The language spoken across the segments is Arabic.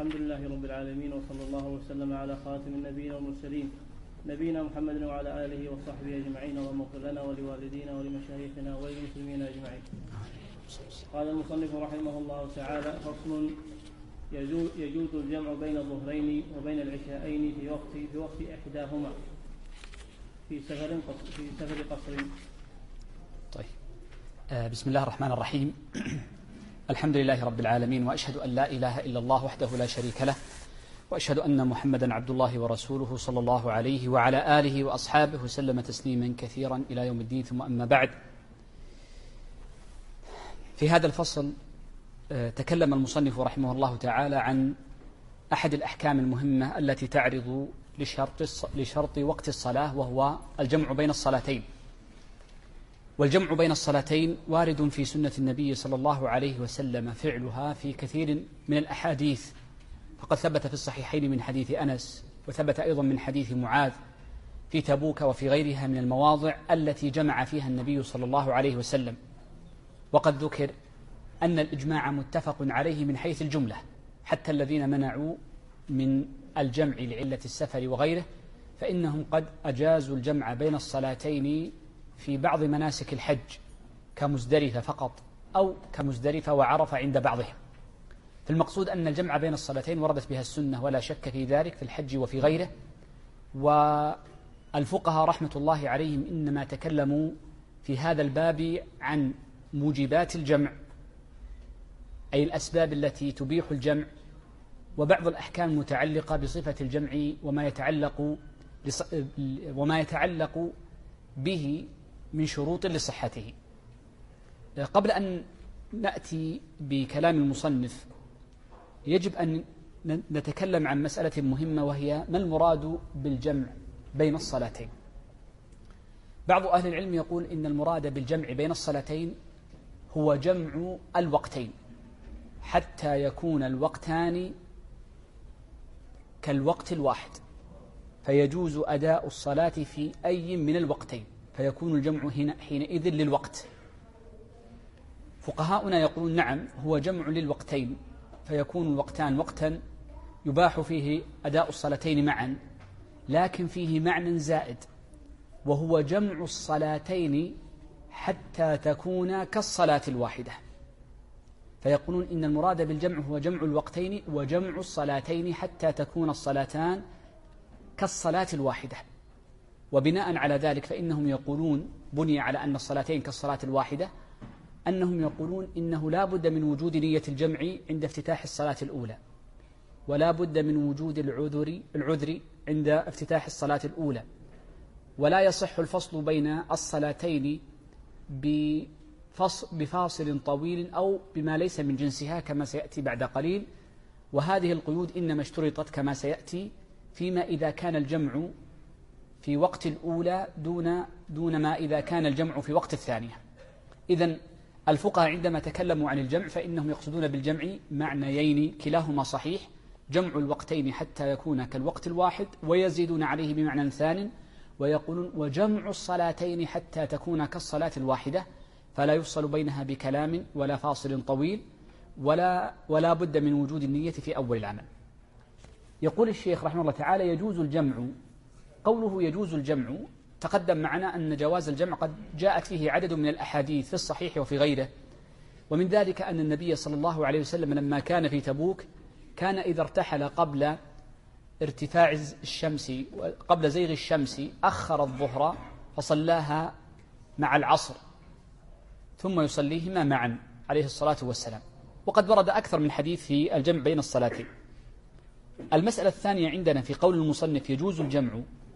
الحمد لله رب العالمين، وصلى الله وسلم على خاتم النبيين والمرسلين نبينا محمد وعلى آله وصحبه أجمعين. اللهم اغفر لنا ولوالدينا ولمشايخنا وللمسلمين أجمعين. قال المصنف رحمه الله تعالى: فصل: يجوز الجمع بين الظهرين وبين العشاءين في وقت إحداهما في سفر قصر. طيب، بسم الله الرحمن الرحيم. الحمد لله رب العالمين، وأشهد أن لا إله إلا الله وحده لا شريك له، وأشهد أن محمدا عبد الله ورسوله صلى الله عليه وعلى آله وأصحابه وسلم تسليما كثيرا إلى يوم الدين. ثم أما بعد، في هذا الفصل تكلم المصنف رحمه الله تعالى عن أحد الأحكام المهمة التي تعرض لشرط وقت الصلاة، وهو الجمع بين الصلاتين. والجمع بين الصلاتين وارد في سنة النبي صلى الله عليه وسلم فعلها في كثير من الأحاديث، فقد ثبت في الصحيحين من حديث أنس، وثبت أيضا من حديث معاذ في تبوك وفي غيرها من المواضع التي جمع فيها النبي صلى الله عليه وسلم. وقد ذكر أن الإجماع متفق عليه من حيث الجملة، حتى الذين منعوا من الجمع لعلة السفر وغيره فإنهم قد أجازوا الجمع بين الصلاتين في بعض مناسك الحج كمزدلفة فقط، أو كمزدلفة وعرفة عند بعضهم. فالمقصود أن الجمع بين الصلاتين وردت بها السنة ولا شك في ذلك في الحج وفي غيره. والفقهاء رحمة الله عليهم إنما تكلموا في هذا الباب عن موجبات الجمع، أي الأسباب التي تبيح الجمع، وبعض الأحكام المتعلقة بصفة الجمع وما يتعلق به من شروط لصحته. قبل أن نأتي بكلام المصنف يجب أن نتكلم عن مسألة مهمة، وهي ما المراد بالجمع بين الصلاتين. بعض أهل العلم يقول إن المراد بالجمع بين الصلاتين هو جمع الوقتين حتى يكون الوقتان كالوقت الواحد، فيجوز أداء الصلاة في أي من الوقتين، فيكون الجمع حينئذ للوقت. فقهاؤنا يقولون نعم، هو جمع للوقتين، فيكون الوقتان وقتا يباح فيه أداء الصلاتين معا، لكن فيه معنى زائد، وهو جمع الصلاتين حتى تكون كالصلاة الواحدة. فيقولون إن المراد بالجمع هو جمع الوقتين وجمع الصلاتين حتى تكون الصلاتان كالصلاة الواحدة. وبناء على ذلك فإنهم يقولون، بني على أن الصلاتين كالصلاة الواحدة، أنهم يقولون إنه لا بد من وجود نية الجمع عند افتتاح الصلاة الأولى، ولا بد من وجود العذر عند افتتاح الصلاة الأولى، ولا يصح الفصل بين الصلاتين بفاصل طويل أو بما ليس من جنسها كما سيأتي بعد قليل. وهذه القيود إنما اشترطت كما سيأتي فيما إذا كان الجمع في وقت الأولى دون ما إذا كان الجمع في وقت الثانية. إذن الفقهاء عندما تكلموا عن الجمع فإنهم يقصدون بالجمع معنيين كلاهما صحيح: جمع الوقتين حتى يكون كالوقت الواحد، ويزيدون عليه بمعنى ثان ويقولون وجمع الصلاتين حتى تكون كالصلاة الواحدة، فلا يفصل بينها بكلام ولا فاصل طويل ولا بد من وجود النية في أول العمل. يقول الشيخ رحمه الله تعالى: يجوز الجمع. قوله يجوز الجمع، تقدم معنا أن جواز الجمع قد جاءت فيه عدد من الأحاديث في الصحيح وفي غيره، ومن ذلك أن النبي صلى الله عليه وسلم لما كان في تبوك كان إذا ارتحل قبل ارتفاع الشمس قبل زيغ الشمس أخر الظهر فصلاها مع العصر ثم يصليهما معا عليه الصلاة والسلام. وقد ورد أكثر من حديث في الجمع بين الصلاتين. المسألة الثانية عندنا في قول المصنف يجوز الجمع،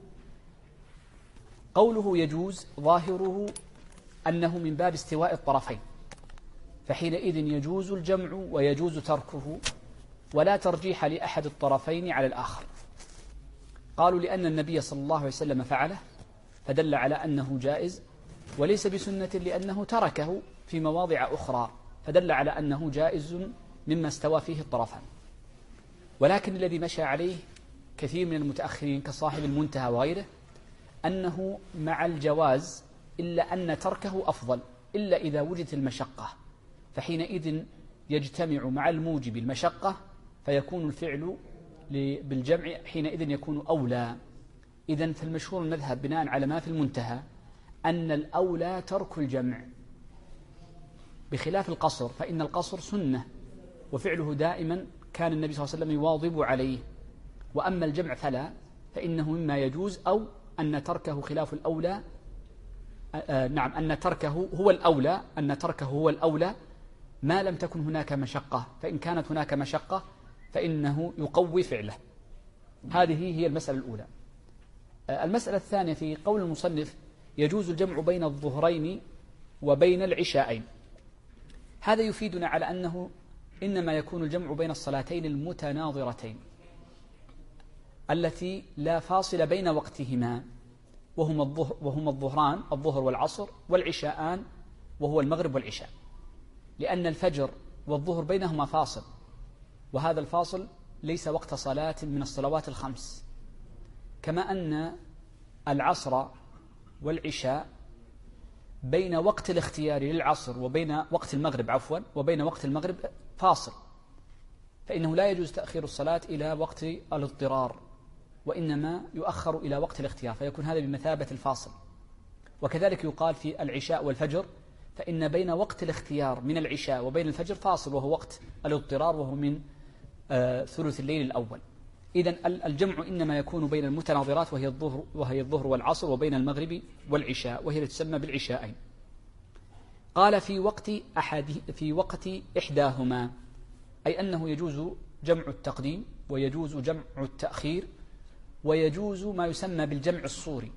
قوله يجوز ظاهره أنه من باب استواء الطرفين، فحينئذ يجوز الجمع ويجوز تركه، ولا ترجيح لأحد الطرفين على الآخر. قالوا لأن النبي صلى الله عليه وسلم فعله فدل على أنه جائز، وليس بسنة لأنه تركه في مواضع أخرى فدل على أنه جائز مما استوى فيه الطرفان. ولكن الذي مشى عليه كثير من المتأخرين كصاحب المنتهى وغيره أنه مع الجواز، إلا أن تركه أفضل إلا إذا وجدت المشقة، فحينئذ يجتمع مع الموجب المشقة فيكون الفعل بالجمع حينئذ يكون أولى. إذن فالمشهور المذهب بناء على ما في المنتهى أن الأولى ترك الجمع، بخلاف القصر، فإن القصر سنة وفعله دائما كان النبي صلى الله عليه وسلم يواظب عليه، وأما الجمع فلا، فإنه مما يجوز، أو أن تركه خلاف الأولى. نعم، أن تركه هو الأولى ما لم تكن هناك مشقة، فإن كانت هناك مشقة فإنه يقوي فعله. هذه هي المسألة الأولى. المسألة الثانية في قول المصنف يجوز الجمع بين الظهرين وبين العشاءين. هذا يفيدنا على أنه إنما يكون الجمع بين الصلاتين المتناظرتين التي لا فاصل بين وقتهما، وهما الظهران، الظهر والعصر، والعشاءان وهو المغرب والعشاء، لأن الفجر والظهر بينهما فاصل، وهذا الفاصل ليس وقت صلاة من الصلوات الخمس، كما أن العصر والعشاء بين وقت الاختيار للعصر وبين وقت المغرب وبين وقت المغرب فاصل، فإنه لا يجوز تأخير الصلاة إلى وقت الاضطرار، وإنما يؤخر إلى وقت الاختيار، فيكون هذا بمثابة الفاصل. وكذلك يقال في العشاء والفجر، فإن بين وقت الاختيار من العشاء وبين الفجر فاصل، وهو وقت الاضطرار، وهو من ثلث الليل الأول. إذن الجمع إنما يكون بين المتناظرات وهي الظهر والعصر، وبين المغرب والعشاء، وهي تسمى بالعشاءين. قال في وقت إحداهما، أي أنه يجوز جمع التقديم ويجوز جمع التأخير ويجوز ما يسمى بالجمع الصوري،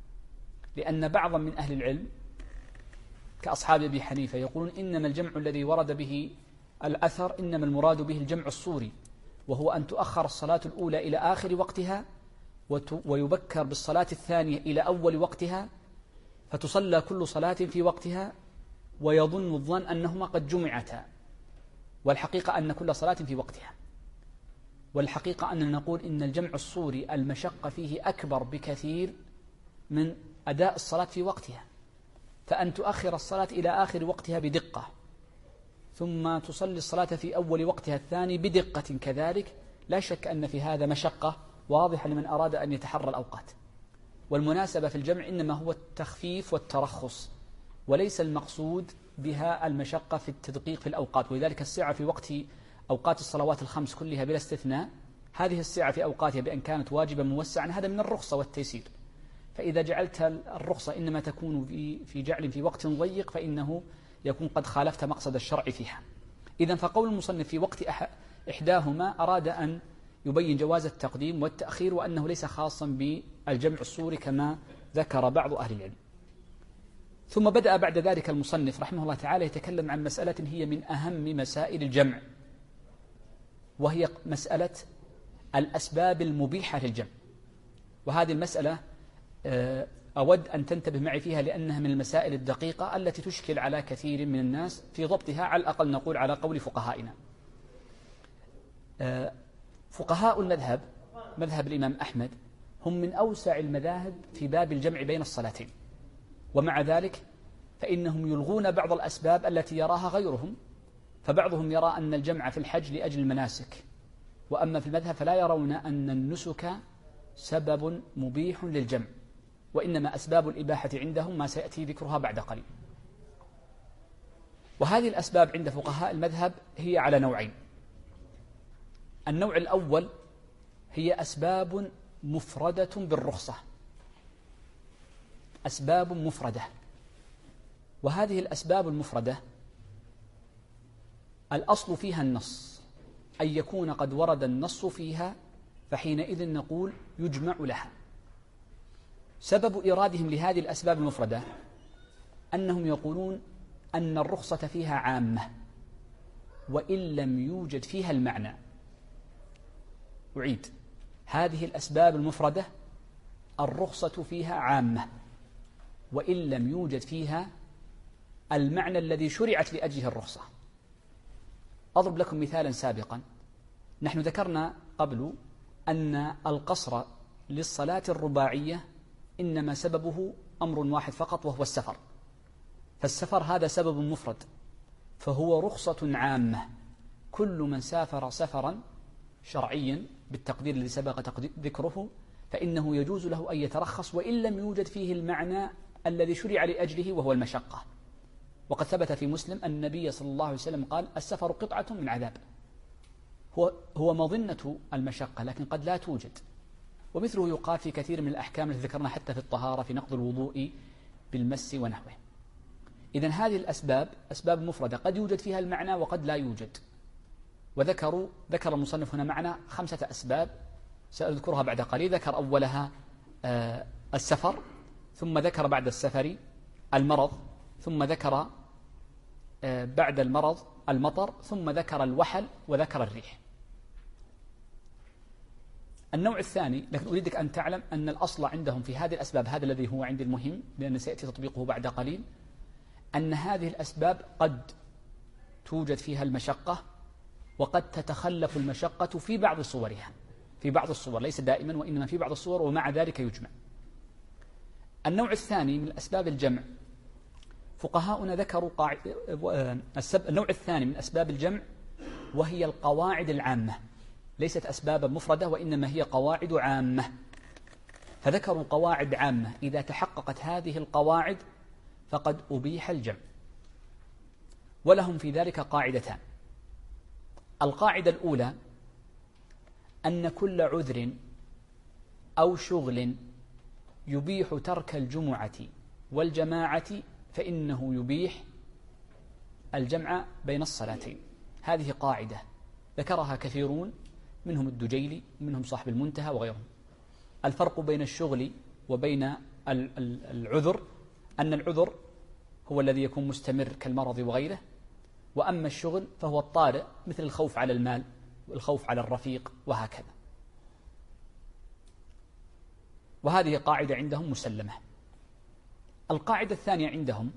لأن بعضا من أهل العلم كأصحاب أبي حنيفة يقولون إنما الجمع الذي ورد به الأثر إنما المراد به الجمع الصوري، وهو أن تؤخر الصلاة الأولى إلى آخر وقتها ويبكر بالصلاة الثانية إلى أول وقتها، فتصلى كل صلاة في وقتها ويظن الظن أنهما قد جمعتا، والحقيقة أن كل صلاة في وقتها. والحقيقة أننا نقول إن الجمع الصوري المشقة فيه أكبر بكثير من أداء الصلاة في وقتها، فأن تؤخر الصلاة إلى آخر وقتها بدقة ثم تصلي الصلاة في أول وقتها الثاني بدقة كذلك، لا شك أن في هذا مشقة واضحة لمن أراد أن يتحرى الأوقات. والمناسبة في الجمع إنما هو التخفيف والترخص، وليس المقصود بها المشقة في التدقيق في الأوقات. ولذلك السعة في وقت أوقات الصلوات الخمس كلها بلا استثناء، هذه السعة في أوقاتها بأن كانت واجبا موسعا، هذا من الرخصة والتيسير. فإذا جعلت الرخصة إنما تكون في جعل في وقت ضيق، فإنه يكون قد خالفت مقصد الشرع فيها. إذن فقول المصنف في وقت إحداهما أراد أن يبين جواز التقديم والتأخير، وأنه ليس خاصا بالجمع الصوري كما ذكر بعض أهل العلم. ثم بدأ بعد ذلك المصنف رحمه الله تعالى يتكلم عن مسألة هي من أهم مسائل الجمع، وهي مسألة الأسباب المبيحة للجمع. وهذه المسألة أود أن تنتبه معي فيها، لأنها من المسائل الدقيقة التي تشكل على كثير من الناس في ضبطها، على الأقل نقول على قول فقهائنا. فقهاء المذهب، مذهب الإمام أحمد، هم من أوسع المذاهب في باب الجمع بين الصلاتين، ومع ذلك فإنهم يلغون بعض الأسباب التي يراها غيرهم. فبعضهم يرى أن الجمع في الحج لأجل المناسك، وأما في المذهب فلا يرون أن النسك سبب مبيح للجمع، وإنما أسباب الإباحة عندهم ما سيأتي ذكرها بعد قليل. وهذه الأسباب عند فقهاء المذهب هي على نوعين. النوع الأول هي أسباب مفردة بالرخصة، أسباب مفردة. وهذه الأسباب المفردة الأصل فيها النص، أن يكون قد ورد النص فيها، فحينئذ نقول يجمع لها. سبب إيرادهم لهذه الأسباب المفردة أنهم يقولون أن الرخصة فيها عامة وإن لم يوجد فيها المعنى. أعيد، هذه الأسباب المفردة الرخصة فيها عامة وإن لم يوجد فيها المعنى الذي شرعت لأجله الرخصة. أضرب لكم مثالا سابقا. نحن ذكرنا قبل أن القصر للصلاة الرباعية إنما سببه أمر واحد فقط، وهو السفر. فالسفر هذا سبب مفرد، فهو رخصة عامة. كل من سافر سفرا شرعيا بالتقدير الذي سبق ذكره فإنه يجوز له أن يترخص وإن لم يوجد فيه المعنى الذي شرع لأجله وهو المشقة. وقد ثبت في مسلم أن النبي صلى الله عليه وسلم قال: السفر قطعة من عذاب. هو مظنة المشقة لكن قد لا توجد. ومثله يقال في كثير من الأحكام التي ذكرنا حتى في الطهارة في نقض الوضوء بالمس ونحوه. إذن هذه الأسباب أسباب مفردة قد يوجد فيها المعنى وقد لا يوجد. ذكر المصنف هنا معنا 5 أسباب سأذكرها بعد قليل. ذكر أولها السفر، ثم ذكر بعد السفر المرض، ثم ذكر بعد المرض المطر، ثم ذكر الوحل وذكر الريح. النوع الثاني، لكن أريدك أن تعلم أن الأصل عندهم في هذه الأسباب، هذا الذي هو عندي المهم لأن سيأتي تطبيقه بعد قليل، أن هذه الأسباب قد توجد فيها المشقة وقد تتخلف المشقة في بعض صورها، في بعض الصور، ليس دائما وإنما في بعض الصور، ومع ذلك يجمع. النوع الثاني من أسباب الجمع فقهاؤنا ذكروا النوع الثاني من أسباب الجمع وهي القواعد العامة، ليست أسبابا مفردة وإنما هي قواعد عامة. فذكروا قواعد عامة إذا تحققت هذه القواعد فقد أبيح الجمع. ولهم في ذلك قاعدتان. القاعدة الأولى أن كل عذر أو شغل يبيح ترك الجمعة والجماعة فإنه يبيح الجمع بين الصلاتين. هذه قاعدة ذكرها كثيرون منهم الدجيلي ومنهم صاحب المنتهى وغيرهم. الفرق بين الشغل وبين العذر أن العذر هو الذي يكون مستمر كالمرض وغيره، وأما الشغل فهو الطارئ مثل الخوف على المال والخوف على الرفيق وهكذا. وهذه قاعدة عندهم مسلمة. القاعدة الثانية عندهم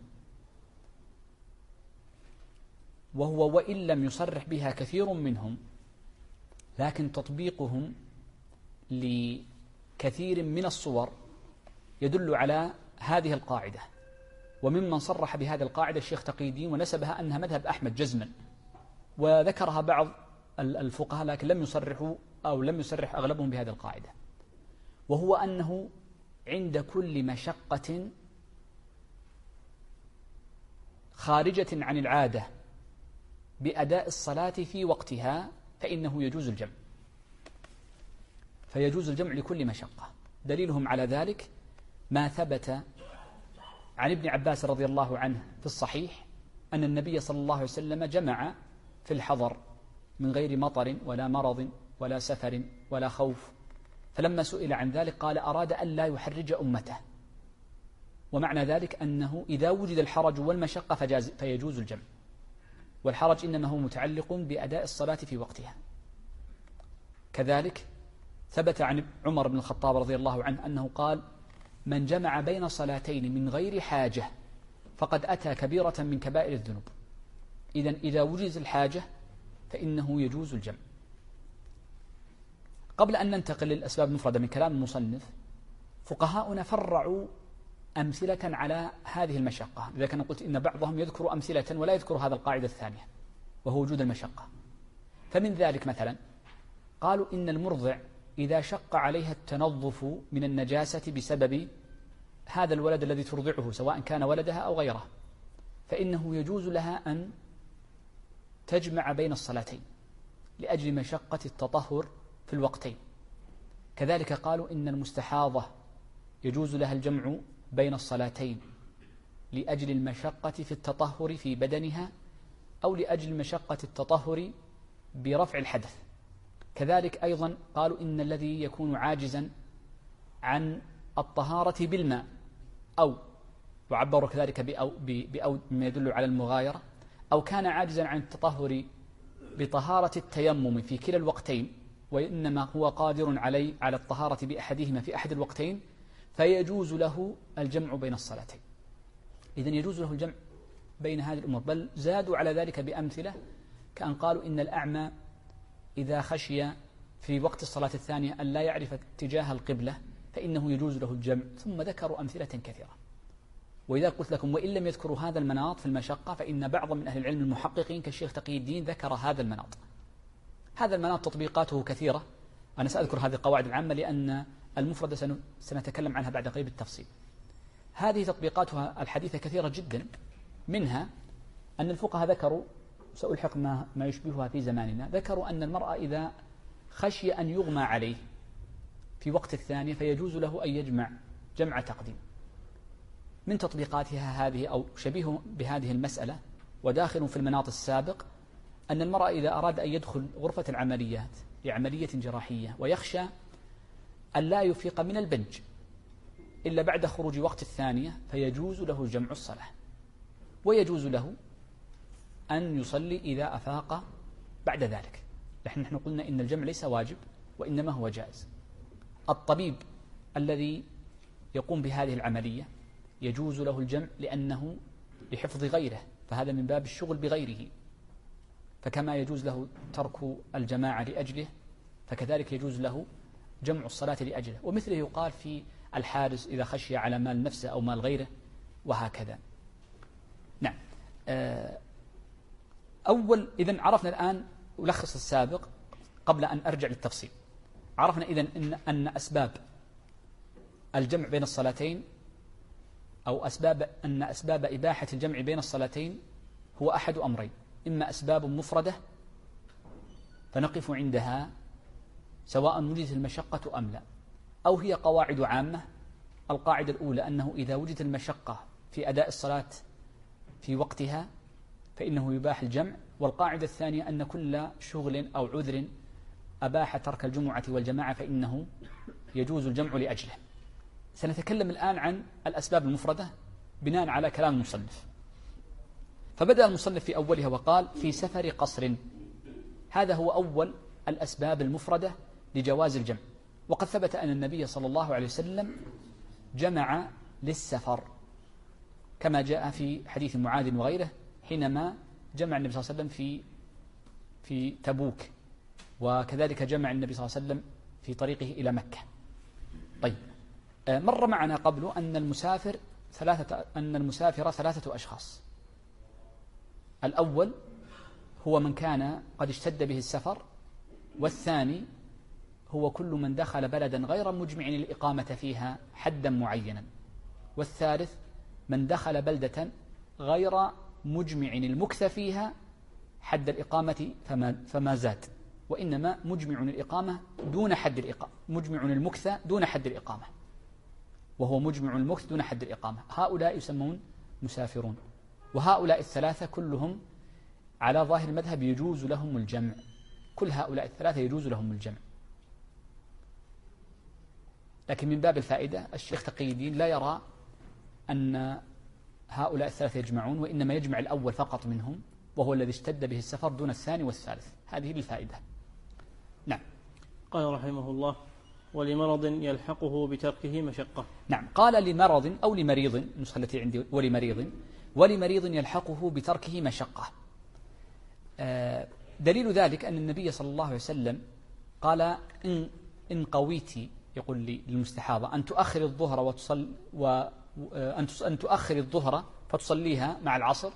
وهو وإن لم يصرح بها كثير منهم لكن تطبيقهم لكثير من الصور يدل على هذه القاعدة. وممن صرح بهذه القاعدة الشيخ تقي الدين ونسبها أنها مذهب أحمد جزما، وذكرها بعض الفقهاء لكن لم يصرحوا أو لم يصرح أغلبهم بهذه القاعدة، وهو أنه عند كل مشقة خارجة عن العادة بأداء الصلاة في وقتها فإنه يجوز الجمع. فيجوز الجمع لكل مشقة. دليلهم على ذلك ما ثبت عن ابن عباس رضي الله عنه في الصحيح أن النبي صلى الله عليه وسلم جمع في الحضر من غير مطر ولا مرض ولا سفر ولا خوف، فلما سئل عن ذلك قال أراد أن لا يحرج أمته. ومعنى ذلك أنه إذا وجد الحرج والمشقة فيجوز الجمع، والحرج إنما هو متعلق بأداء الصلاة في وقتها. كذلك ثبت عن عمر بن الخطاب رضي الله عنه أنه قال من جمع بين صلاتين من غير حاجة فقد أتى كبيرة من كبائر الذنوب. إذا وجد الحاجة فإنه يجوز الجمع. قبل أن ننتقل للأسباب المفردة من كلام المصنف، فقهاؤنا فرعوا أمثلة على هذه المشقة. إذا كان قلت إن بعضهم يذكر أمثلة ولا يذكر هذا القاعدة الثانية وهو وجود المشقة. فمن ذلك مثلا قالوا إن المرضع إذا شق عليها التنظف من النجاسة بسبب هذا الولد الذي ترضعه سواء كان ولدها أو غيره فإنه يجوز لها أن تجمع بين الصلاتين لأجل مشقة التطهر في الوقتين. كذلك قالوا إن المستحاضة يجوز لها الجمع بين الصلاتين لأجل المشقة في التطهر في بدنها أو لأجل مشقة التطهر برفع الحدث. كذلك أيضا قالوا إن الذي يكون عاجزا عن الطهارة بالماء أو وعبروا كذلك بأو مما يدل على المغايرة، أو كان عاجزا عن التطهر بطهارة التيمم في كلا الوقتين وإنما هو قادر على الطهارة بأحدهما في أحد الوقتين فيجوز له الجمع بين الصلاتين. إذن يجوز له الجمع بين هذه الأمور، بل زادوا على ذلك بأمثلة كأن قالوا إن الأعمى إذا خشي في وقت الصلاة الثانية أن لا يعرف اتجاه القبلة فإنه يجوز له الجمع، ثم ذكروا أمثلة كثيرة. وإذا قلت لكم وإن لم يذكروا هذا المناط في المشقة فإن بعض من أهل العلم المحققين كالشيخ تقي الدين ذكر هذا المناط هذا المناط تطبيقاته كثيرة. أنا سأذكر هذه القواعد العامة لأن المفردة سنتكلم عنها بعد قليل بالتفصيل. هذه تطبيقاتها الحديثة كثيرة جدا، منها أن الفقهاء ذكروا، سألحق ما يشبهها في زماننا، ذكروا أن المرأة إذا خشي أن يغمى عليه في وقت الثانية فيجوز له أن يجمع جمع تقديم. من تطبيقاتها هذه أو شبيه بهذه المسألة وداخل في المناط السابق أن المرأة إذا أراد أن يدخل غرفة العمليات لعملية جراحية ويخشى أن لا يفيق من البنج إلا بعد خروج وقت الثانية فيجوز له جمع الصلاة، ويجوز له أن يصلي إذا أفاق بعد ذلك. نحن قلنا إن الجمع ليس واجب وإنما هو جائز. الطبيب الذي يقوم بهذه العملية يجوز له الجمع لأنه لحفظ غيره، فهذا من باب الشغل بغيره، فكما يجوز له ترك الجماعة لأجله فكذلك يجوز له جمع الصلاة لأجله. ومثله يقال في الحارس إذا خشي على مال نفسه أو مال غيره وهكذا. نعم. إذن عرفنا الآن ألخص السابق قبل أن أرجع للتفصيل. عرفنا إذن أن أسباب الجمع بين الصلاتين أو أن أسباب إباحة الجمع بين الصلاتين هو أحد أمرين: إما أسباب مفردة فنقف عندها سواء وجدت المشقة أم لا، أو هي قواعد عامة. القاعدة الأولى أنه إذا وجدت المشقة في أداء الصلاة في وقتها فإنه يباح الجمع. والقاعدة الثانية أن كل شغل أو عذر أباح ترك الجمعة والجماعة فإنه يجوز الجمع لأجله. سنتكلم الآن عن الأسباب المفردة بناء على كلام المصنف. فبدأ المصنف في أولها وقال: في سفر قصر. هذا هو أول الأسباب المفردة لجواز الجمع. وقد ثبت أن النبي صلى الله عليه وسلم جمع للسفر كما جاء في حديث معاذ وغيره حينما جمع النبي صلى الله عليه وسلم في تبوك، وكذلك جمع النبي صلى الله عليه وسلم في طريقه إلى مكة. طيب، مر معنا قبل أن المسافر ثلاثة أشخاص. الأول هو من كان قد اشتد به السفر، والثاني هو كل من دخل بلدا غير مجمع الإقامة فيها حدا معينا، والثالث من دخل بلدة غير مجمع المكث فيها حد الإقامة فما زاد، وإنما مجمع الإقامة دون حد الإقامة، مجمع المكث دون حد الإقامة، وهو مجمع المكث دون حد الإقامة. هؤلاء يسمون مسافرون. وهؤلاء الثلاثة كلهم على ظاهر المذهب يجوز لهم الجمع، كل هؤلاء الثلاثة يجوز لهم الجمع. لكن من باب الفائدة الشيخ تقي الدين لا يرى أن هؤلاء الثلاثة يجمعون، وإنما يجمع الأول فقط منهم وهو الذي اشتد به السفر دون الثاني والثالث. هذه للفائدة. نعم. قال رحمه الله: ولمرض يلحقه بتركه مشقة. نعم، قال لمرض أو لمريض، النسخة التي عندي ولمريض يلحقه بتركه مشقة. دليل ذلك أن النبي صلى الله عليه وسلم قال: إن قويت، يقول للمستحاضة، أن تؤخر الظهر أن تؤخر الظهر فتصليها مع العصر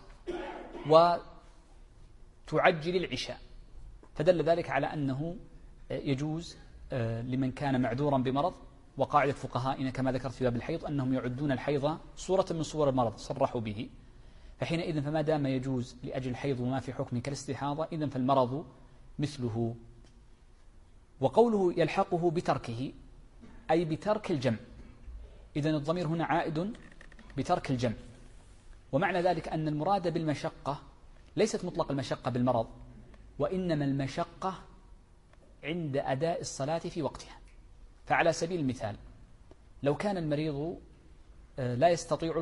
وتعجل العشاء. فدل ذلك على أنه يجوز لمن كان معذورا بمرض. وقاعدة فقهائنا كما ذكرت في باب الحيض أنهم يعدون الحيض صورة من صور المرض صرحوا به، فحينئذ فما دام يجوز لأجل الحيض وما في حكم كالاستحاضة إذن فالمرض مثله. وقوله يلحقه بتركه أي بترك الجمع، إذن الضمير هنا عائد بترك الجمع. ومعنى ذلك أن المراد بالمشقة ليست مطلق المشقة بالمرض، وإنما المشقة عند أداء الصلاة في وقتها. فعلى سبيل المثال لو كان المريض لا يستطيع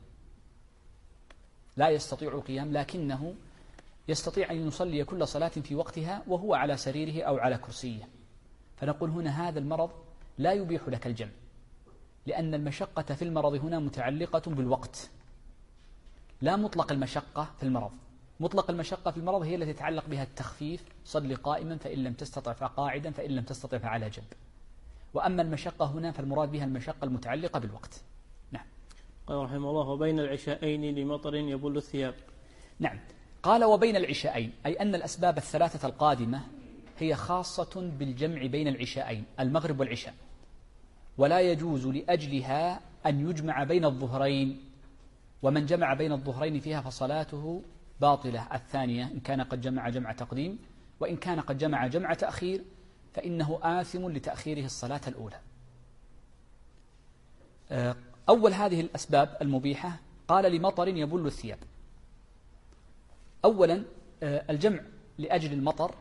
القيام لكنه يستطيع أن يصلي كل صلاة في وقتها وهو على سريره أو على كرسيه، فنقول هنا هذا المرض لا يبيح لك الجمع، لأن المشقة في المرض هنا متعلقة بالوقت لا مطلق المشقة في المرض. مطلق المشقة في المرض هي التي يتعلق بها التخفيف: صل قائما فإن لم تستطع فقاعدا فإن لم تستطع فعلى جنب. وأما المشقة هنا فالمراد بها المشقة المتعلقة بالوقت. نعم. قال رحمه الله: وبين العشاءين لمطر يبل الثياب. نعم، قال وبين العشاءين، أي أن الأسباب الثلاثة القادمة هي خاصة بالجمع بين العشاءين المغرب والعشاء، ولا يجوز لأجلها أن يجمع بين الظهرين، ومن جمع بين الظهرين فيها فصلاته باطلة الثانية إن كان قد جمع جمع تقديم، وإن كان قد جمع جمع تأخير فإنه آثم لتأخيره الصلاة الأولى. أول هذه الأسباب المبيحة قال لمطر يبل الثياب. أولا الجمع لأجل المطر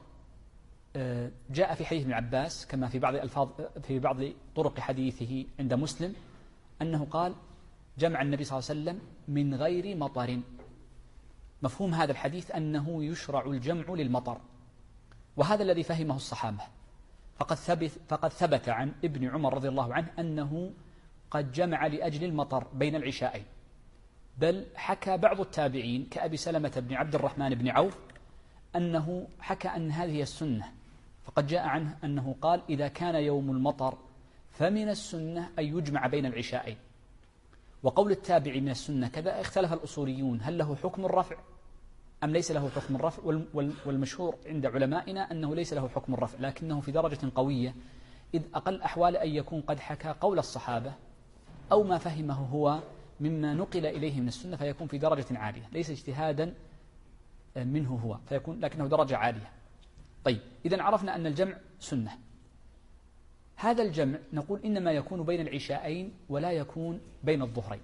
جاء في حديث ابن عباس كما في بعض طرق حديثه عند مسلم أنه قال جمع النبي صلى الله عليه وسلم من غير مطر. مفهوم هذا الحديث أنه يشرع الجمع للمطر، وهذا الذي فهمه الصحابة، فقد ثبت عن ابن عمر رضي الله عنه أنه قد جمع لأجل المطر بين العشاءين، بل حكى بعض التابعين كأبي سلمة بن عبد الرحمن بن عوف أنه حكى أن هذه السنة، فقد جاء عنه أنه قال إذا كان يوم المطر فمن السنة أن يجمع بين العشاءين. وقول التابع من السنة كذا اختلف الأصوليون هل له حكم الرفع أم ليس له حكم الرفع، والمشهور عند علمائنا أنه ليس له حكم الرفع، لكنه في درجة قوية، إذ أقل أحوال أن يكون قد حكى قول الصحابة أو ما فهمه هو مما نقل إليه من السنة، فيكون في درجة عالية ليس اجتهادا منه هو، فيكون لكنه درجة عالية. طيب إذن عرفنا أن الجمع سنة. هذا الجمع نقول إنما يكون بين العشاءين ولا يكون بين الظهرين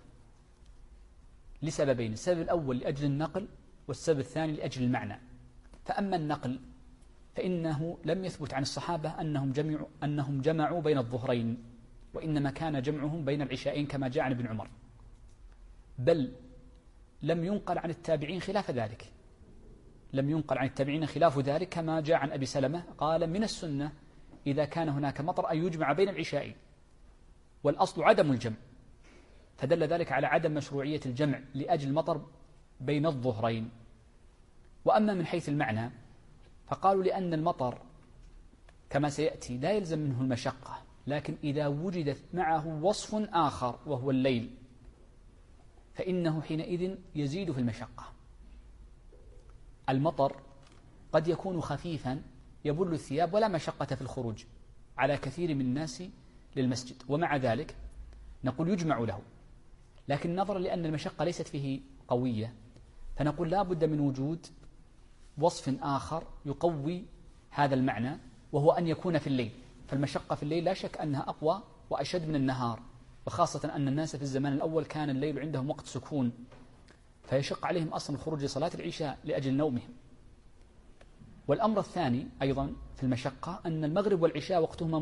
لسببين: السبب الأول لأجل النقل، والسبب الثاني لأجل المعنى. فأما النقل فإنه لم يثبت عن الصحابة أنهم جمعوا بين الظهرين، وإنما كان جمعهم بين العشاءين كما جاء عن ابن عمر، بل لم ينقل عن التابعين خلاف ذلك، لم ينقل عن التابعين خلاف ذلك كما جاء عن أبي سلمة قال من السنة إذا كان هناك مطر أن يجمع بين العشاءين، والأصل عدم الجمع، فدل ذلك على عدم مشروعية الجمع لأجل المطر بين الظهرين. وأما من حيث المعنى فقالوا لأن المطر كما سيأتي لا يلزم منه المشقة، لكن إذا وجدت معه وصف آخر وهو الليل فإنه حينئذ يزيد في المشقة. المطر قد يكون خفيفا يبل الثياب ولا مشقة في الخروج على كثير من الناس للمسجد، ومع ذلك نقول يجمع له، لكن نظرا لأن المشقة ليست فيه قوية فنقول لا بد من وجود وصف آخر يقوي هذا المعنى، وهو أن يكون في الليل، فالمشقة في الليل لا شك أنها أقوى وأشد من النهار، وخاصة أن الناس في الزمان الأول كان الليل عندهم وقت سكون، فيشق عليهم أصلا الخروج لصلاة العشاء لأجل نومهم. والأمر الثاني أيضا في المشقة أن المغرب والعشاء وقتهما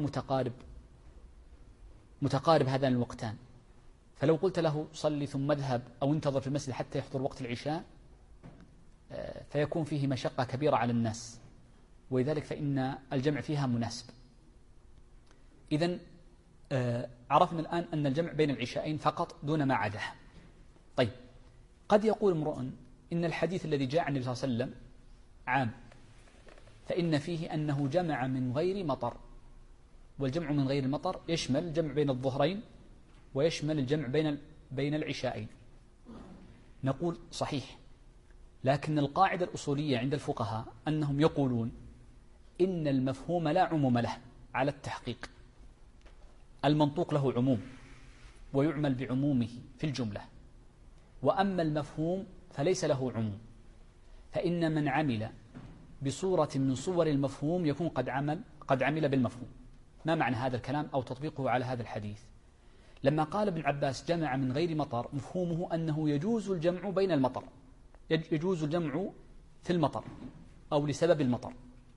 متقارب هذان الوقتان، فلو قلت له صلي ثم اذهب أو انتظر في المسجد حتى يحضر وقت العشاء فيكون فيه مشقة كبيرة على الناس، ولذلك فإن الجمع فيها مناسب. إذن عرفنا الآن أن الجمع بين العشاءين فقط دون ما عداه. طيب قد يقول امرؤ إن الحديث الذي جاء عن النبي صلى الله عليه وسلم عام، فإن فيه أنه جمع من غير مطر، والجمع من غير المطر يشمل الجمع بين الظهرين ويشمل الجمع بين العشاءين. نقول صحيح، لكن القاعدة الأصولية عند الفقهاء أنهم يقولون إن المفهوم لا عموم له على التحقيق، المنطوق له عموم ويعمل بعمومه في الجملة، وأما المفهوم فليس له عموم، فإن من عمل بصورة من صور المفهوم يكون قد عمل بالمفهوم. ما معنى هذا الكلام أو تطبيقه على هذا الحديث؟ لما قال ابن عباس جمع من غير مطر مفهومه أنه يجوز الجمع بين المطر، يجوز الجمع في المطر أو لسبب المطر،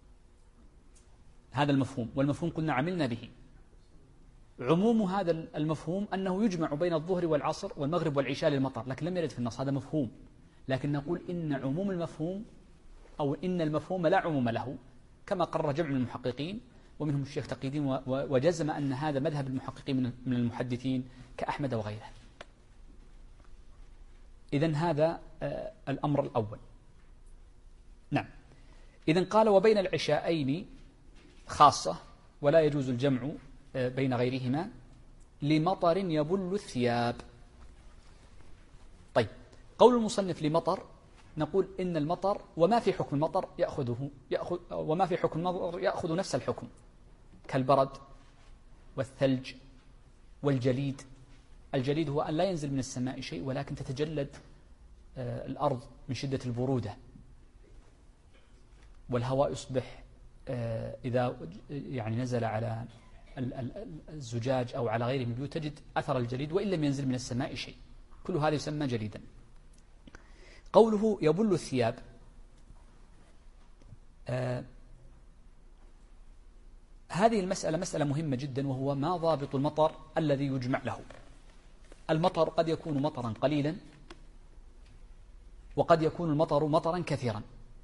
هذا المفهوم، والمفهوم قلنا عملنا به. عموم هذا المفهوم أنه يجمع بين الظهر والعصر والمغرب والعشاء للمطر، لكن لم يرد في النص، هذا مفهوم، لكن نقول إن عموم المفهوم أو إن المفهوم لا عموم له، كما قرر جمع من المحققين ومنهم الشيخ تقي الدين، وجزم أن هذا مذهب المحققين من المحدثين كأحمد وغيره. إذن هذا الأمر الأول. نعم. إذن قال وبين العشاءين خاصة ولا يجوز الجمع بين غيرهما لمطر يبل الثياب. طيب قول المصنف لمطر نقول إن المطر وما في حكم المطر وما في حكم المطر يأخذ نفس الحكم كالبرد والثلج والجليد. الجليد هو أن لا ينزل من السماء شيء ولكن تتجلد الأرض من شدة البرودة، والهواء يصبح إذا يعني نزل على الزجاج أو على غيره من البيوت تجد أثر الجليد وإن لم ينزل من السماء شيء، كل هذا يسمى جليدا. قوله يبل الثياب، هذه المسألة مسألة مهمة جدا، وهو ما ضابط المطر الذي يجمع له. المطر قد يكون مطرا قليلا وقد يكون المطر مطرا كثيرا.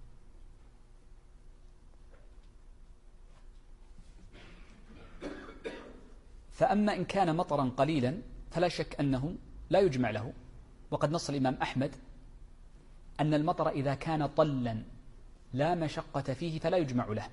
فأما إن كان مطرا قليلا فلا شك أنه لا يجمع له، وقد نص الإمام أحمد أن المطر إذا كان طلا لا مشقة فيه فلا يجمع له.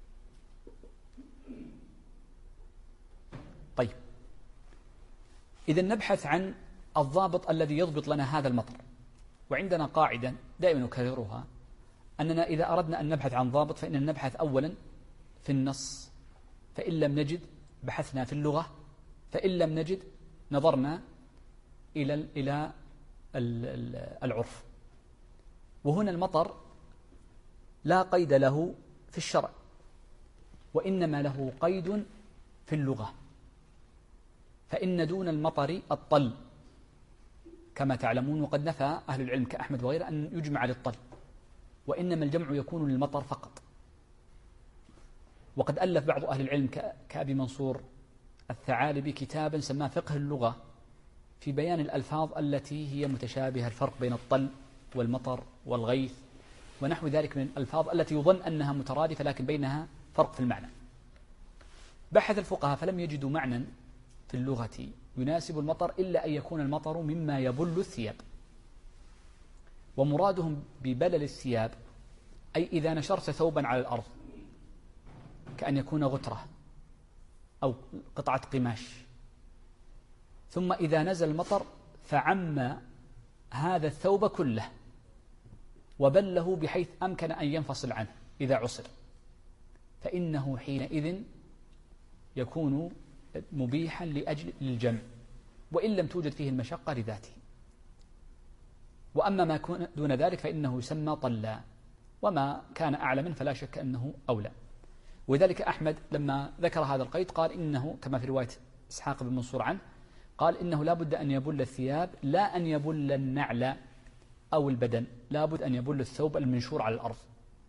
طيب، إذا نبحث عن الضابط الذي يضبط لنا هذا المطر، وعندنا قاعدة دائما نكررها، أننا إذا أردنا أن نبحث عن ضابط فإننا نبحث أولا في النص، فإن لم نجد بحثنا في اللغة، فإن لم نجد نظرنا إلى العرف. وهنا المطر لا قيد له في الشرع، وإنما له قيد في اللغة، فإن دون المطر الطل كما تعلمون، وقد نفى أهل العلم كأحمد وغيره أن يجمع للطل، وإنما الجمع يكون للمطر فقط. وقد ألف بعض أهل العلم كأبي منصور الثعالبي كتابا سماه فقه اللغة في بيان الألفاظ التي هي متشابهة، الفرق بين الطل والمطر والغيث ونحو ذلك من الألفاظ التي يظن أنها مترادفة لكن بينها فرق في المعنى. بحث الفقهاء فلم يجدوا معنى في اللغة يناسب المطر إلا أن يكون المطر مما يبل الثياب. ومرادهم ببلل الثياب أي إذا نشرت ثوبا على الأرض كأن يكون غترة أو قطعة قماش، ثم إذا نزل المطر فعم هذا الثوب كله وبله بحيث أمكن أن ينفصل عنه إذا عصر، فإنه حينئذ يكون مبيحا لأجل الجمع، وإن لم توجد فيه المشقة لذاته. وأما ما دون ذلك فإنه يسمى طلا، وما كان أعلى فلا شك أنه أولى. وذلك أحمد لما ذكر هذا القيد قال إنه كما في رواية إسحاق بن منصور عنه قال إنه لا بد أن يبل الثياب، لا أن يبل النعل أو البدن، لا بد أن يبل الثوب المنشور على الأرض.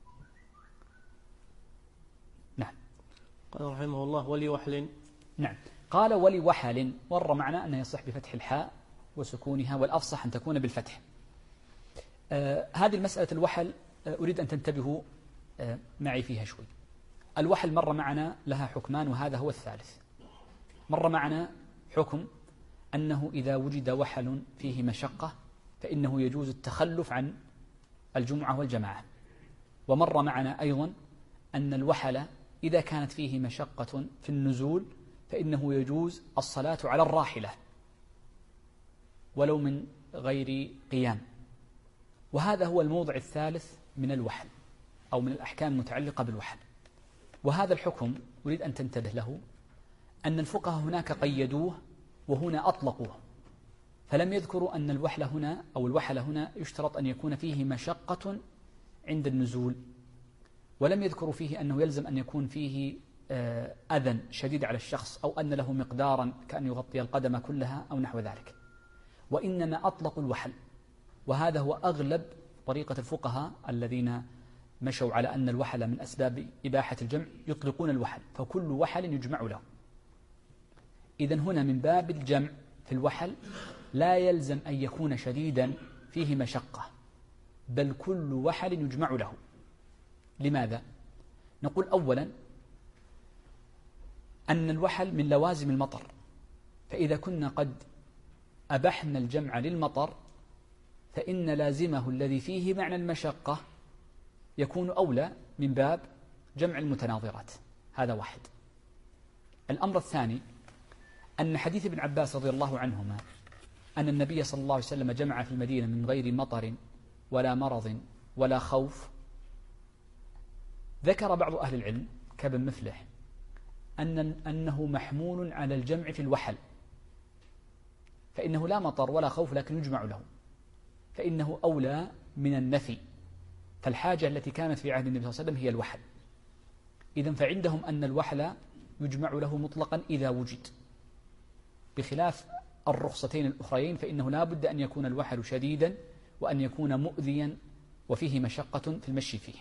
نعم. قال رحمه الله ولوحل. نعم، قال ولوحل، ور معنى أنه يصح بفتح الحاء وسكونها، والأفصح أن تكون بالفتح. هذه المسألة الوحل أريد أن تنتبهوا معي فيها شوي. الوحل مر معنا لها حكمان وهذا هو الثالث. مر معنا حكم أنه إذا وجد وحل فيه مشقة فإنه يجوز التخلف عن الجمعة والجماعة. ومر معنا أيضا أن الوحل إذا كانت فيه مشقة في النزول فإنه يجوز الصلاة على الراحلة ولو من غير قيام. وهذا هو الموضع الثالث من الوحل أو من الأحكام المتعلقة بالوحل. وهذا الحكم أريد أن تنتبه له، أن الفقهاء هناك قيدوه وهنا أطلقوه، فلم يذكروا أن الوحل هنا أو الوحل هنا يشترط أن يكون فيه مشقة عند النزول، ولم يذكروا فيه أنه يلزم أن يكون فيه أذى شديد على الشخص أو أن له مقدارا كأن يغطي القدم كلها أو نحو ذلك، وإنما أطلقوا الوحل. وهذا هو أغلب طريقة الفقهاء الذين مشوا على أن الوحل من أسباب إباحة الجمع، يطلقون الوحل، فكل وحل يجمع له. إذن هنا من باب الجمع في الوحل لا يلزم أن يكون شديدا فيه مشقة، بل كل وحل يجمع له. لماذا؟ نقول أولا أن الوحل من لوازم المطر، فإذا كنا قد أبحنا الجمع للمطر فإن لازمه الذي فيه معنى المشقة يكون أولى من باب جمع المتناظرات. هذا واحد. الأمر الثاني أن حديث ابن عباس رضي الله عنهما أن النبي صلى الله عليه وسلم جمع في المدينة من غير مطر ولا مرض ولا خوف. ذكر بعض أهل العلم كابن مفلح أنه محمول على الجمع في الوحل، فإنه لا مطر ولا خوف لكن يجمع له، فإنه أولى من النفي، فالحاجة التي كانت في عهد النبي صلى الله عليه وسلم هي الوحل. إذن فعندهم أن الوحل يجمع له مطلقا إذا وجد، بخلاف الرخصتين الأخرين فإنه لا بد أن يكون الوحل شديدا وأن يكون مؤذيا وفيه مشقة في المشي فيه.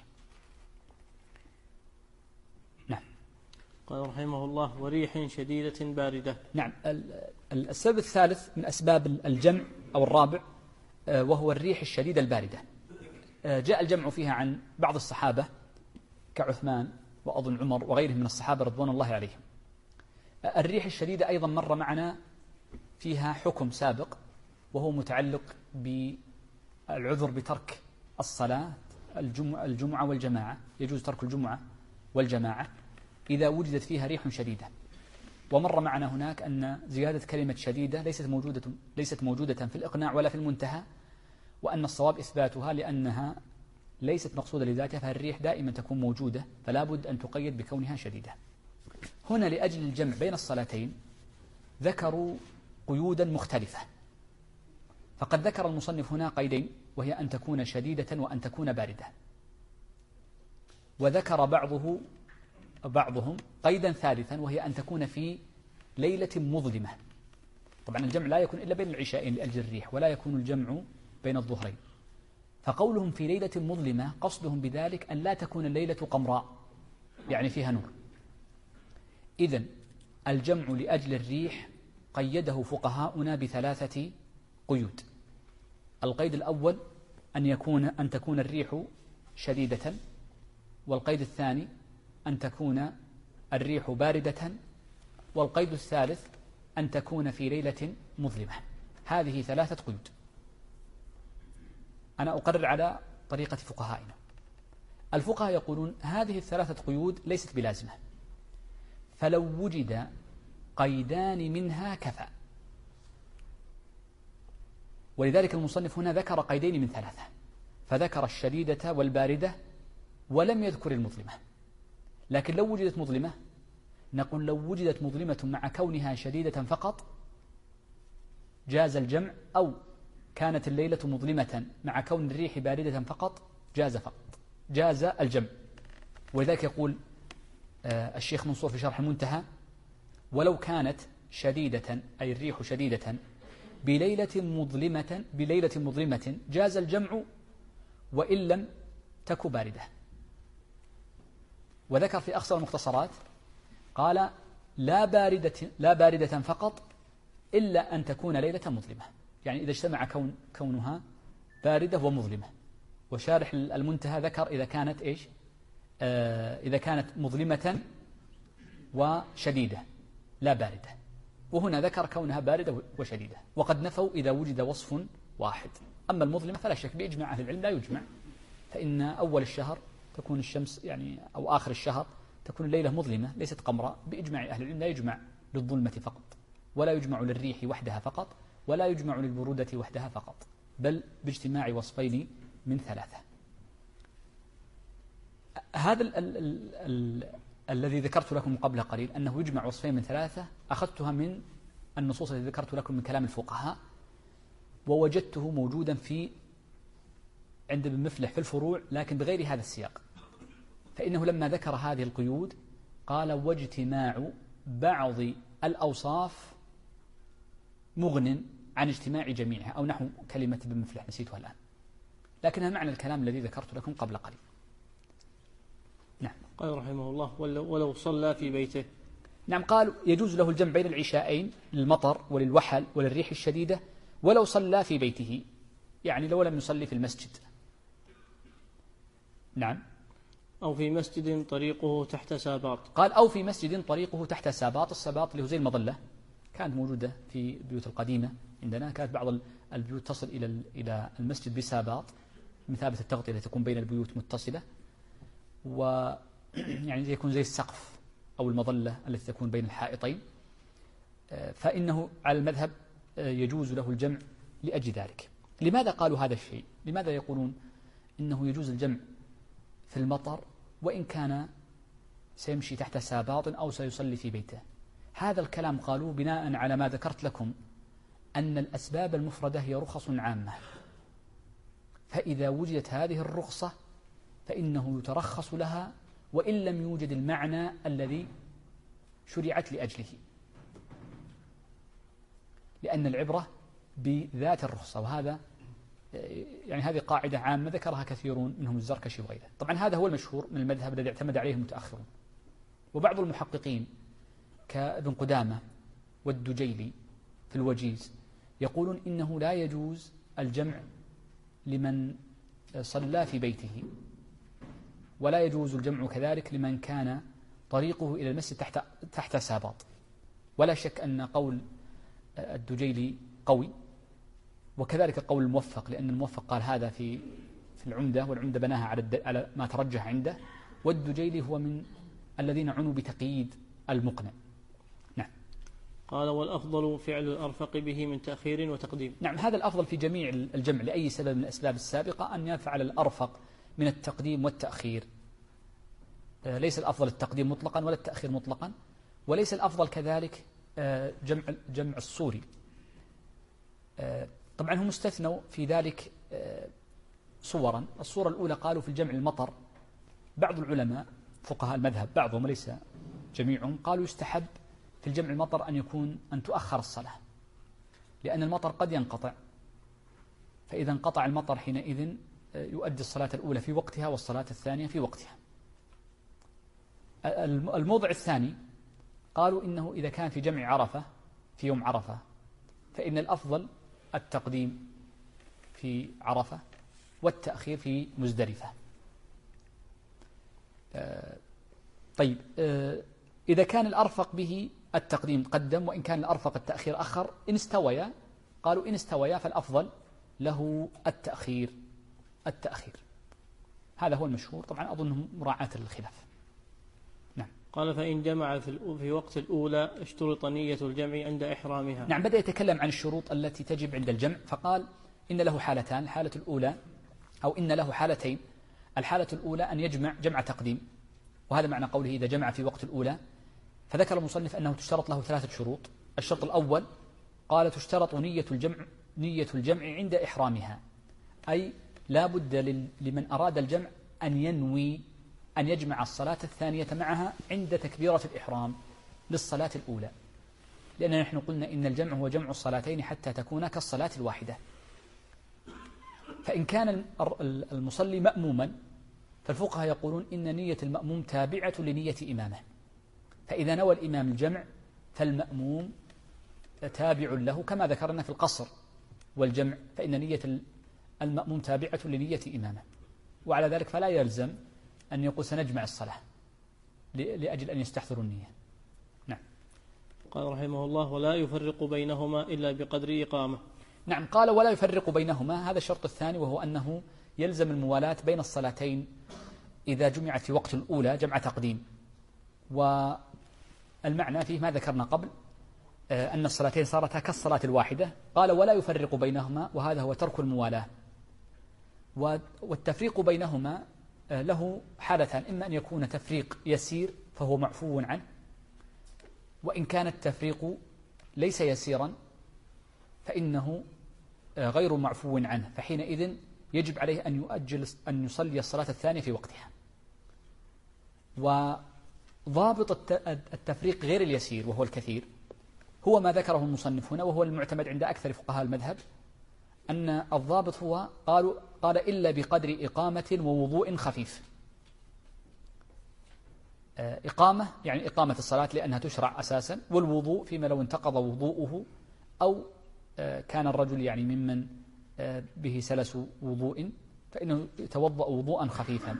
نعم. قال رحمه الله: وريح شديدة باردة. نعم. السبب الثالث من أسباب الجمع أو الرابع وهو الريح الشديدة الباردة. جاء الجمع فيها عن بعض الصحابة كعثمان وأظن عمر وغيرهم من الصحابة رضوان الله عليهم. الريح الشديدة أيضا مر معنا فيها حكم سابق وهو متعلق بالعذر بترك الصلاة الجمعة والجماعة. يجوز ترك الجمعة والجماعة إذا وجدت فيها ريح شديدة، ومر معنا هناك أن زيادة كلمة شديدة ليست موجودة في الإقناع ولا في المنتهى، وأن الصواب إثباتها لأنها ليست مقصودة لذاتها، فالريح دائما تكون موجودة فلا بد أن تقيد بكونها شديدة. هنا لأجل الجمع بين الصلاتين ذكروا قيودا مختلفة، فقد ذكر المصنف هنا قيدين، وهي أن تكون شديدة وأن تكون باردة، وذكر بعضهم قيدا ثالثا وهي أن تكون في ليلة مظلمة. طبعا الجمع لا يكون إلا بين العشاءين لأجل الريح، ولا يكون الجمع بين الظهرين، فقولهم في ليلة مظلمة قصدهم بذلك أن لا تكون الليلة قمراء يعني فيها نور. إذن الجمع لأجل الريح قيده فقهاؤنا بثلاثة قيود. القيد الأول أن تكون الريح شديدة، والقيد الثاني أن تكون الريح باردة، والقيد الثالث أن تكون في ليلة مظلمة. هذه ثلاثة قيود. أنا أقرر على طريقة فقهائنا. الفقهاء يقولون هذه الثلاثة قيود ليست بلازمة، فلو وجد قيدان منها كفى، ولذلك المصنف هنا ذكر قيدين من ثلاثة، فذكر الشديدة والباردة ولم يذكر المظلمة. لكن لو وجدت مظلمة نقول لو وجدت مظلمة مع كونها شديدة فقط جاز الجمع، أو كانت الليلة مظلمة مع كون الريح باردة فقط جاز الجمع. ولذلك يقول الشيخ منصور في شرح المنتهى: ولو كانت شديدة أي الريح شديدة بليلة مظلمة جاز الجمع وإن لم تك باردة. وذكر في أخصر المختصرات قال: لا باردة فقط إلا أن تكون ليلة مظلمة، يعني إذا اجتمع كونها باردة ومظلمة. وشارح المنتهى ذكر إذا كانت مظلمة وشديدة لا باردة، وهنا ذكر كونها باردة وشديدة. وقد نفوا إذا وجد وصف واحد. أما المظلمة فلا شك بإجماع أهل العلم لا يجمع، فإن أول الشهر تكون الشمس أو آخر الشهر تكون الليلة مظلمة ليست قمراء، بإجماع أهل العلم لا يجمع للظلمة فقط، ولا يجمع للريح وحدها فقط، ولا يجمع للبرودة وحدها فقط، بل باجتماع وصفين من ثلاثة. هذا الذي ذكرت لكم قبل قليل أنه يجمع وصفين من ثلاثة أخذتها من النصوص التي ذكرت لكم من كلام الفقهاء، ووجدته موجودا عند ابن مفلح في الفروع لكن بغير هذا السياق. فإنه لما ذكر هذه القيود قال: واجتماع بعض الأوصاف مغن عن اجتماع جميعها، أو نحو كلمة ابن مفلح نسيتها الآن، لكنها معنى الكلام الذي ذكرت لكم قبل قليل. نعم. قال رحمه الله: ولو صلى في بيته. نعم. قالوا يجوز له الجمع بين العشاءين للمطر وللوحل وللريح الشديدة ولو صلى في بيته، يعني لو لم يصلي في المسجد. نعم. أو في مسجد طريقه تحت ساباط. قال: أو في مسجد طريقه تحت ساباط. الساباط اللي هو زي المظلة، كانت موجودة في البيوت القديمة عندنا، كانت بعض البيوت تصل إلى المسجد بساباط مثابة التغطية التي تكون بين البيوت متصلة، ويعني يكون زي السقف أو المظلة التي تكون بين الحائطين. فإنه على المذهب يجوز له الجمع لأجل ذلك. لماذا قالوا هذا الشيء؟ لماذا يقولون إنه يجوز الجمع في المطر وإن كان سيمشي تحت ساباط أو سيصلي في بيته؟ هذا الكلام قالوا بناء على ما ذكرت لكم أن الأسباب المفردة هي رخص عامة، فإذا وجدت هذه الرخصة فإنه يترخص لها وإن لم يوجد المعنى الذي شرعت لأجله، لأن العبرة بذات الرخصة. وهذا يعني هذه قاعدة عامة ذكرها كثيرون منهم الزركشي وغيره. طبعا هذا هو المشهور من المذهب الذي اعتمد عليه المتأخرون، وبعض المحققين كابن قدامة والدجيلي في الوجيز يقولون إنه لا يجوز الجمع لمن صلى في بيته، ولا يجوز الجمع كذلك لمن كان طريقه إلى المسجد تحت ساباط. ولا شك أن قول الدجيلي قوي، وكذلك قول الموفق، لأن الموفق قال هذا في العمدة، والعمدة بناها على ما ترجح عنده، والدجيلي هو من الذين عنوا بتقييد المقنع. نعم. قال والأفضل فعل الأرفق به من تأخير وتقديم. نعم، هذا الأفضل في جميع الجمع لأي سبب من الأسباب السابقة أن يفعل الأرفق من التقديم والتأخير. ليس الأفضل التقديم مطلقا ولا التأخير مطلقا، وليس الأفضل كذلك جمع الصوري. طبعا هم استثنوا في ذلك صورا. الصورة الأولى قالوا في الجمع المطر، بعض العلماء فقهاء المذهب بعضهم وليس جميعهم قالوا يستحب في الجمع المطر أن تؤخر الصلاة، لأن المطر قد ينقطع، فإذا انقطع المطر حينئذ يؤدي الصلاة الأولى في وقتها والصلاة الثانية في وقتها. الموضع الثاني قالوا إنه إذا كان في جمع عرفة في يوم عرفة فإن الأفضل التقديم في عرفة والتأخير في مزدلفة. طيب، إذا كان الأرفق به التقديم قدم وإن كان الأرفق التأخير أخر، إن استويا قالوا إن استويا فالأفضل له التأخير. هذا هو المشهور، طبعا أظنه مراعاة الخلاف. نعم. قال فإن جمع في وقت الأولى اشترط نية الجمع عند إحرامها. نعم، بدأ يتكلم عن الشروط التي تجب عند الجمع، فقال إن له حالتان. الحالة الأولى أو إن له حالتين. الحالة الأولى أن يجمع جمع تقديم، وهذا معنى قوله إذا جمع في وقت الأولى. فذكر المصنف أنه تشترط له 3 شروط. الشرط الأول قال تشترط نية الجمع عند إحرامها، أي لا بد لمن أراد الجمع أن ينوي أن يجمع الصلاة الثانية معها عند تكبيرة الإحرام للصلاة الأولى، لأننا نحن قلنا إن الجمع هو جمع الصلاتين حتى تكون كالصلاة الواحدة. فإن كان المصلي مأموما فالفقهاء يقولون إن نية المأموم تابعة لنية إمامه، فإذا نوى الإمام الجمع فالمأموم تابع له، كما ذكرنا في القصر والجمع فإن نية المأموم تابعة لنية إمامه، وعلى ذلك فلا يلزم أن يقول سنجمع الصلاة لأجل أن يستحضروا النية. نعم. قال رحمه الله ولا يفرق بينهما إلا بقدر إقامة. نعم، قال ولا يفرق بينهما، هذا الشرط الثاني، وهو أنه يلزم الموالاة بين الصلاتين إذا جمعت في وقت الأولى جمع تقديم. والمعنى فيه ما ذكرنا قبل أن الصلاتين صارتا كالصلاة الواحدة. قال ولا يفرق بينهما، وهذا هو ترك الموالاة. والتفريق بينهما له حالتان، إما أن يكون تفريق يسير فهو معفو عنه، وإن كان التفريق ليس يسيرا فإنه غير معفو عنه، فحينئذ يجب عليه أن يصلي الصلاة الثانية في وقتها. وضابط التفريق غير اليسير وهو الكثير هو ما ذكره المصنف هنا، وهو المعتمد عند أكثر فقهاء المذهب، أن الضابط هو قال إلا بقدر إقامة ووضوء خفيف. إقامة يعني إقامة الصلاة لأنها تشرع أساسا، والوضوء فيما لو انتقض وضوءه أو كان الرجل يعني ممن به سلس وضوء فإنه يتوضأ وضوءا خفيفا.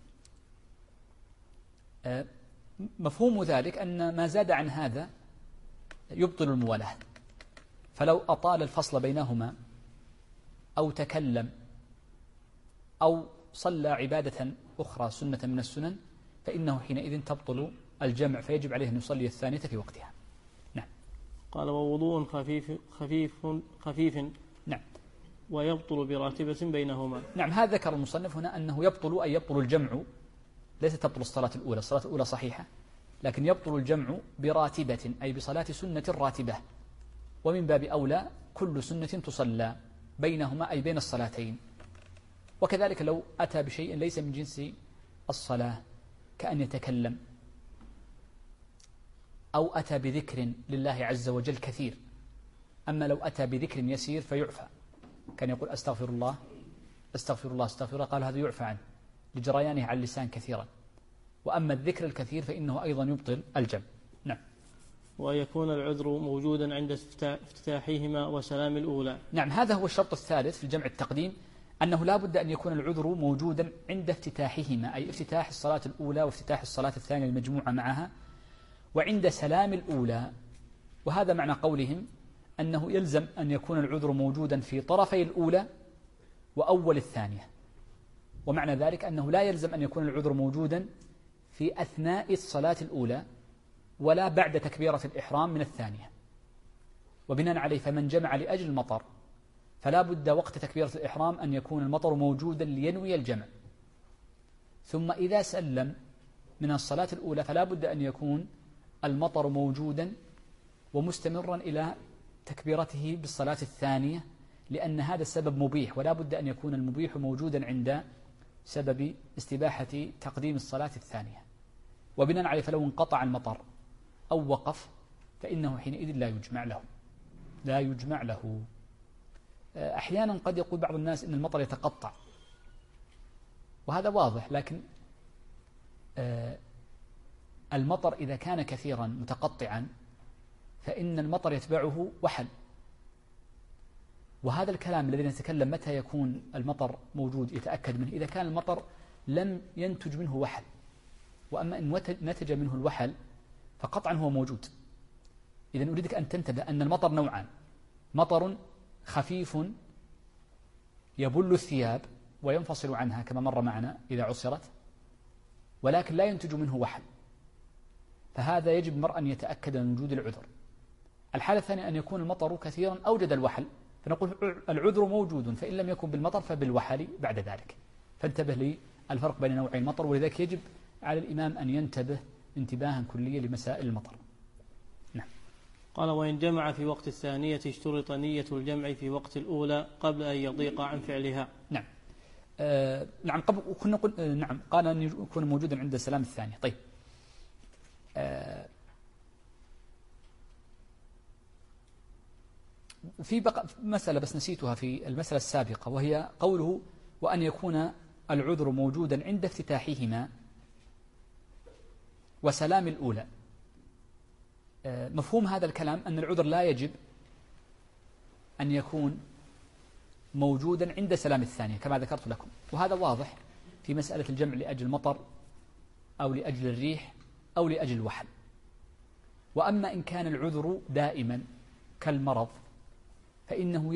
مفهوم ذلك أن ما زاد عن هذا يبطل الموالاة، فلو أطال الفصل بينهما أو تكلم أو صلى عبادة أخرى سنة من السنن فإنه حينئذ تبطل الجمع، فيجب عليه أن يصلي الثانية في وقتها. نعم. قال ووضوء خفيف. نعم. ويبطل براتبة بينهما. نعم، هذا ذكر المصنف هنا أنه يبطل، أي يبطل الجمع، ليس تبطل الصلاة الأولى، الصلاة الأولى صحيحة، لكن يبطل الجمع براتبة، أي بصلاة سنة راتبة، ومن باب أولى كل سنة تصلى بينهما، أي بين الصلاتين. وكذلك لو أتى بشيء ليس من جنس الصلاة كأن يتكلم، أو أتى بذكر لله عز وجل كثير. أما لو أتى بذكر يسير فيعفى، كان يقول أستغفر الله أستغفر الله أستغفر الله، قال هذا يعفى عنه لجريانه على اللسان كثيرا. وأما الذكر الكثير فإنه أيضا يبطل الجمع. نعم. ويكون العذر موجودا عند افتتاحهما وسلام الأولى. نعم، هذا هو الشرط الثالث في الجمع التقديم، أنه لا بد أن يكون العذر موجودا عند افتتاحهما، أي افتتاح الصلاة الأولى وافتتاح الصلاة الثانية المجموعة معها، وعند سلام الأولى. وهذا معنى قولهم أنه يلزم أن يكون العذر موجودا في طرفي الأولى وأول الثانية. ومعنى ذلك أنه لا يلزم أن يكون العذر موجودا في أثناء الصلاة الأولى ولا بعد تكبيرة الإحرام من الثانية. وبناء عليه فمن جمع لأجل المطر فلا بد وقت تكبيرة الإحرام أن يكون المطر موجودا لينوي الجمع. ثم إذا سلم من الصلاة الأولى فلا بد أن يكون المطر موجودا ومستمرا إلى تكبيرته بالصلاة الثانية، لأن هذا السبب مبيح، ولا بد أن يكون المبيح موجودا عند سبب استباحة تقديم الصلاة الثانية. وبناء عليه فلو انقطع المطر أو وقف فإنه حينئذ لا يجمع له. أحيانا قد يقول بعض الناس إن المطر يتقطع، وهذا واضح، لكن المطر إذا كان كثيرا متقطعا فإن المطر يتبعه وحل. وهذا الكلام الذي نتكلم متى يكون المطر موجود يتأكد منه إذا كان المطر لم ينتج منه وحل. وأما إن نتج منه الوحل فقطعا هو موجود. إذن أريدك أن تنتبه أن المطر نوعان: مطر خفيف يبل الثياب وينفصل عنها كما مر معنا إذا عصرت، ولكن لا ينتج منه وحل، فهذا يجب المرء أن يتأكد من وجود العذر. الحالة الثانية أن يكون المطر كثيرا أوجد الوحل، فنقول العذر موجود، فإن لم يكن بالمطر فبالوحل بعد ذلك. فانتبه للفرق بين نوعي المطر، ولذلك يجب على الإمام أن ينتبه انتباها كليا لمسائل المطر. نعم. قال: وإن جمع في وقت الثانية اشترط نية الجمع في وقت الأولى قبل أن يضيق عن فعلها. نعم. نعم، كنا نقول نعم، قال أن يكون موجودا عند سلام الثانية. طيب. في بقى مسألة بس نسيتها في المسألة السابقة، وهي قوله: وأن يكون العذر موجودا عند افتتاحهما وسلام الأولى. مفهوم هذا الكلام أن العذر لا يجب أن يكون موجودا عند سلام الثانية كما ذكرت لكم، وهذا واضح في مسألة الجمع لأجل المطر أو لأجل الريح أو لأجل الوحل. وأما إن كان العذر دائما كالمرض فإنه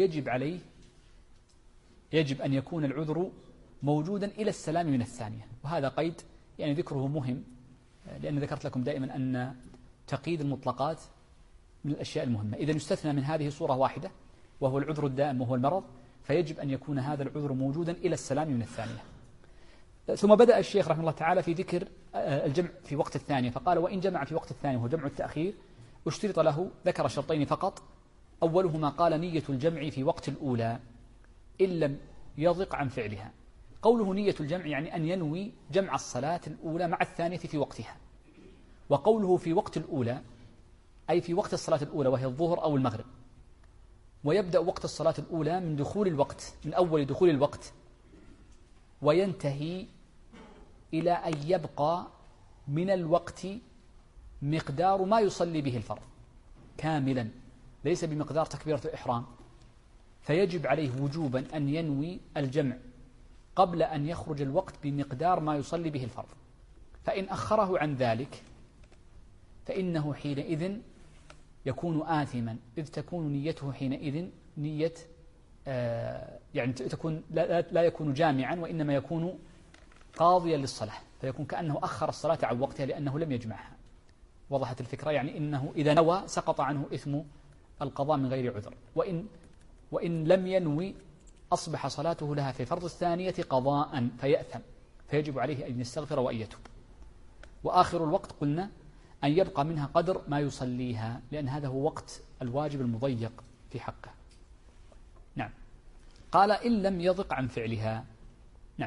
يجب أن يكون العذر موجودا إلى السلام من الثانية. وهذا قيد يعني ذكره مهم، لأن ذكرت لكم دائما أن تقييد المطلقات من الأشياء المهمة. إذا يستثنى من هذه صورة واحدة وهو العذر الدائم وهو المرض، فيجب أن يكون هذا العذر موجودا إلى السلام من الثانية. ثم بدأ الشيخ رحمه الله تعالى في ذكر الجمع في وقت الثانية، فقال: وإن جمع في وقت الثانية وهو جمع التأخير اشترط له، ذكر شرطين فقط. أولهما قال: نية الجمع في وقت الأولى إن لم يضق عن فعلها. قوله نية الجمع يعني أن ينوي جمع الصلاة الأولى مع الثانية في وقتها. وقوله في وقت الأولى أي في وقت الصلاة الأولى وهي الظهر أو المغرب. ويبدأ وقت الصلاة الأولى من دخول الوقت، من أول دخول الوقت، وينتهي إلى أن يبقى من الوقت مقدار ما يصلي به الفرض كاملا، ليس بمقدار تكبيرة الإحرام. فيجب عليه وجوبا أن ينوي الجمع قبل أن يخرج الوقت بمقدار ما يصلي به الفرض. فإن أخره عن ذلك فإنه حينئذ يكون آثما، إذ تكون نيته حينئذ نية يعني تكون لا يكون جامعا، وإنما يكون قاضيا للصلاة، فيكون كأنه أخر الصلاة عن وقتها لأنه لم يجمعها. وضحت الفكرة؟ يعني إنه إذا نوى سقط عنه إثم القضاء من غير عذر، وإن لم ينوي أصبح صلاته لها في فرض الثانية قضاء فيأثم، فيجب عليه أن يستغفر وأن يتوب. وآخر الوقت قلنا أن يبقى منها قدر ما يصليها، لأن هذا هو وقت الواجب المضيق في حقه. نعم. قال إن لم يضق عن فعلها. نعم.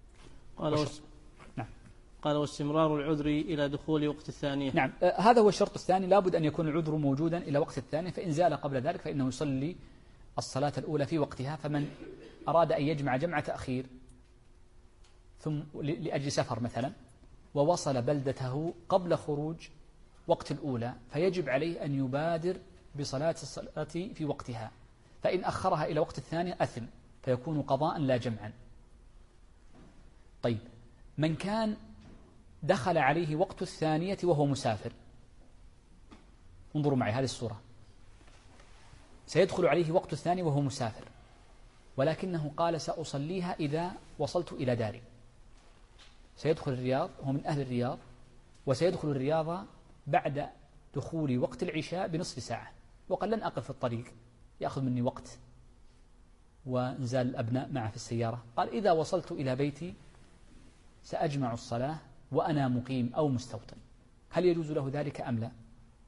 قال واستمرار العذر إلى دخول وقت الثانية. نعم، هذا هو الشرط الثاني، لابد أن يكون العذر موجودا إلى وقت الثانية، فإن زال قبل ذلك فإنه يصلي الصلاة الأولى في وقتها. فمن أراد أن يجمع جمع تأخير ثم لأجل سفر مثلا ووصل بلدته قبل خروج وقت الأولى، فيجب عليه أن يبادر بصلاة الصلاة في وقتها، فإن أخرها إلى وقت الثانية أثم، فيكون قضاء لا جمعا. طيب، من كان دخل عليه وقت الثانية وهو مسافر، انظروا معي هذه الصورة، سيدخل عليه وقت الثانية وهو مسافر، ولكنه قال سأصليها إذا وصلت إلى داري. سيدخل الرياض، هو من أهل الرياض، وسيدخل الرياض بعد دخول وقت العشاء بنصف ساعة، وقال لن أقف في الطريق يأخذ مني وقت ونزال الأبناء معه في السيارة. قال إذا وصلت إلى بيتي سأجمع الصلاة وأنا مقيم أو مستوطن. هل يجوز له ذلك أم لا؟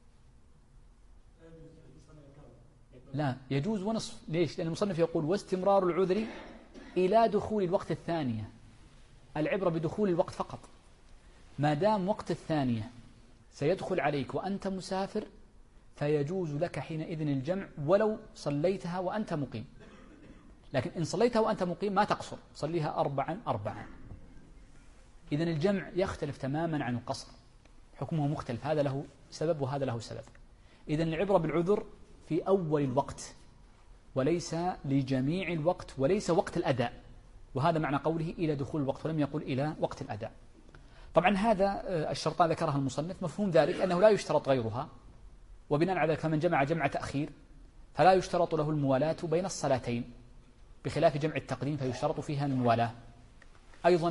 لا، يجوز ونصف. ليش؟ لأن المصنف يقول واستمرار العذر إلى دخول الوقت الثانية، العبرة بدخول الوقت فقط. ما دام وقت الثانية سيدخل عليك وأنت مسافر فيجوز لك حينئذ الجمع ولو صليتها وأنت مقيم، لكن إن صليتها وأنت مقيم ما تقصر، صليها 4 إذن الجمع يختلف تماما عن القصر، حكمه مختلف، هذا له سبب وهذا له سبب. إذن العبرة بالعذر في أول الوقت وليس لجميع الوقت وليس وقت الأداء، وهذا معنى قوله إلى دخول الوقت، ولم يقل إلى وقت الأداء. طبعا هذا الشرطان ذكرها المصنف، مفهوم ذلك أنه لا يشترط غيرها، وبناء على ذلك فمن جمع تأخير فلا يشترط له الموالاة بين الصلاتين، بخلاف جمع التقديم فيشترط فيها الموالاة. أيضا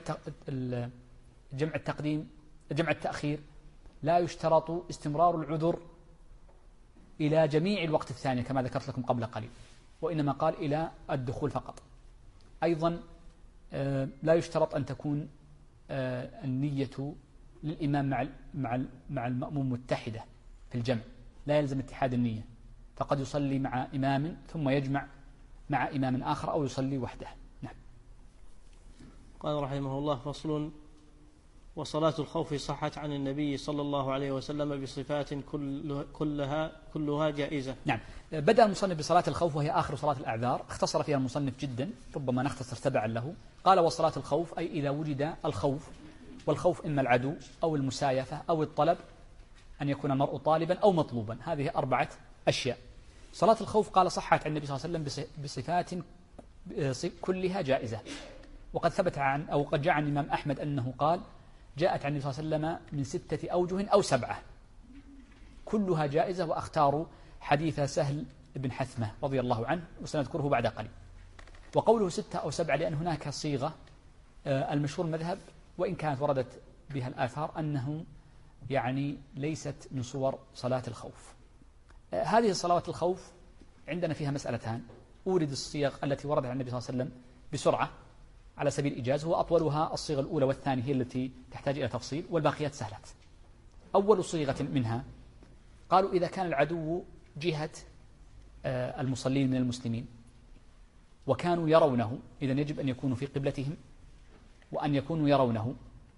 جمع التأخير لا يشترط استمرار العذر إلى جميع الوقت الثاني كما ذكرت لكم قبل قليل، وإنما قال إلى الدخول فقط. أيضا لا يشترط أن تكون النية للإمام مع المأموم متحدة في الجمع، لا يلزم اتحاد النية، فقد يصلي مع إمام ثم يجمع مع إمام آخر أو يصلي وحده. نعم. قال رحمه الله: فصل: وصلاة الخوف صحت عن النبي صلى الله عليه وسلم بصفات كلها جائزة. نعم. بدأ المصنف بصلاة الخوف وهي آخر صلاة الأعذار، اختصر فيها المصنف جدا، ربما نختصر تبعا له. قال: وصلاة الخوف أي إذا وجد الخوف، والخوف إما العدو أو المسايفة أو الطلب، أن يكون المرء طالبا أو مطلوبا، هذه 4 أشياء. صلاة الخوف قال صحت عن النبي صلى الله عليه وسلم بصفات كلها جائزة، وقد ثبت أو قد جاء عن الإمام أحمد أنه قال: جاءت عن النبي صلى الله عليه وسلم من 6 أوجه أو 7 كلها جائزة، وأختار حديث سهل بن حثمة رضي الله عنه وسنذكره بعد قليل. وقوله 6 أو 7 لأن هناك صيغة، المشهور المذهب وإن كانت وردت بها الآثار أنه يعني ليست من صور صلاة الخوف. هذه صلوات الخوف عندنا فيها مسألتان: أورد الصيغ التي وردت عن النبي صلى الله عليه وسلم بسرعة على سبيل الإيجاز، وأطولها الصيغة الأولى والثانية هي التي تحتاج إلى تفصيل، والباقيات سهلات. أول صيغة منها قالوا إذا كان العدو جهة المصلين من المسلمين وكانوا يرونه، إذن يجب أن يكونوا في قبلتهم وأن يكونوا يرونه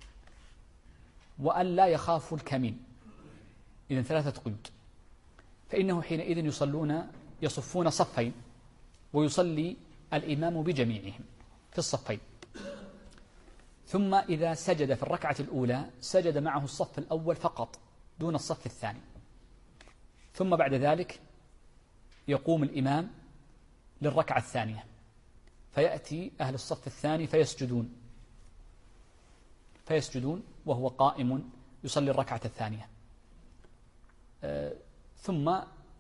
وأن لا يخافوا الكمين، إذن 3 قيود. فإنه حينئذ يصفون صفين ويصلي الإمام بجميعهم في الصفين، ثم إذا سجد في الركعة الأولى سجد معه الصف الأول فقط دون الصف الثاني، ثم بعد ذلك يقوم الإمام للركعة الثانية، فيأتي أهل الصف الثاني فيسجدون وهو قائم يصلي الركعة الثانية، ثم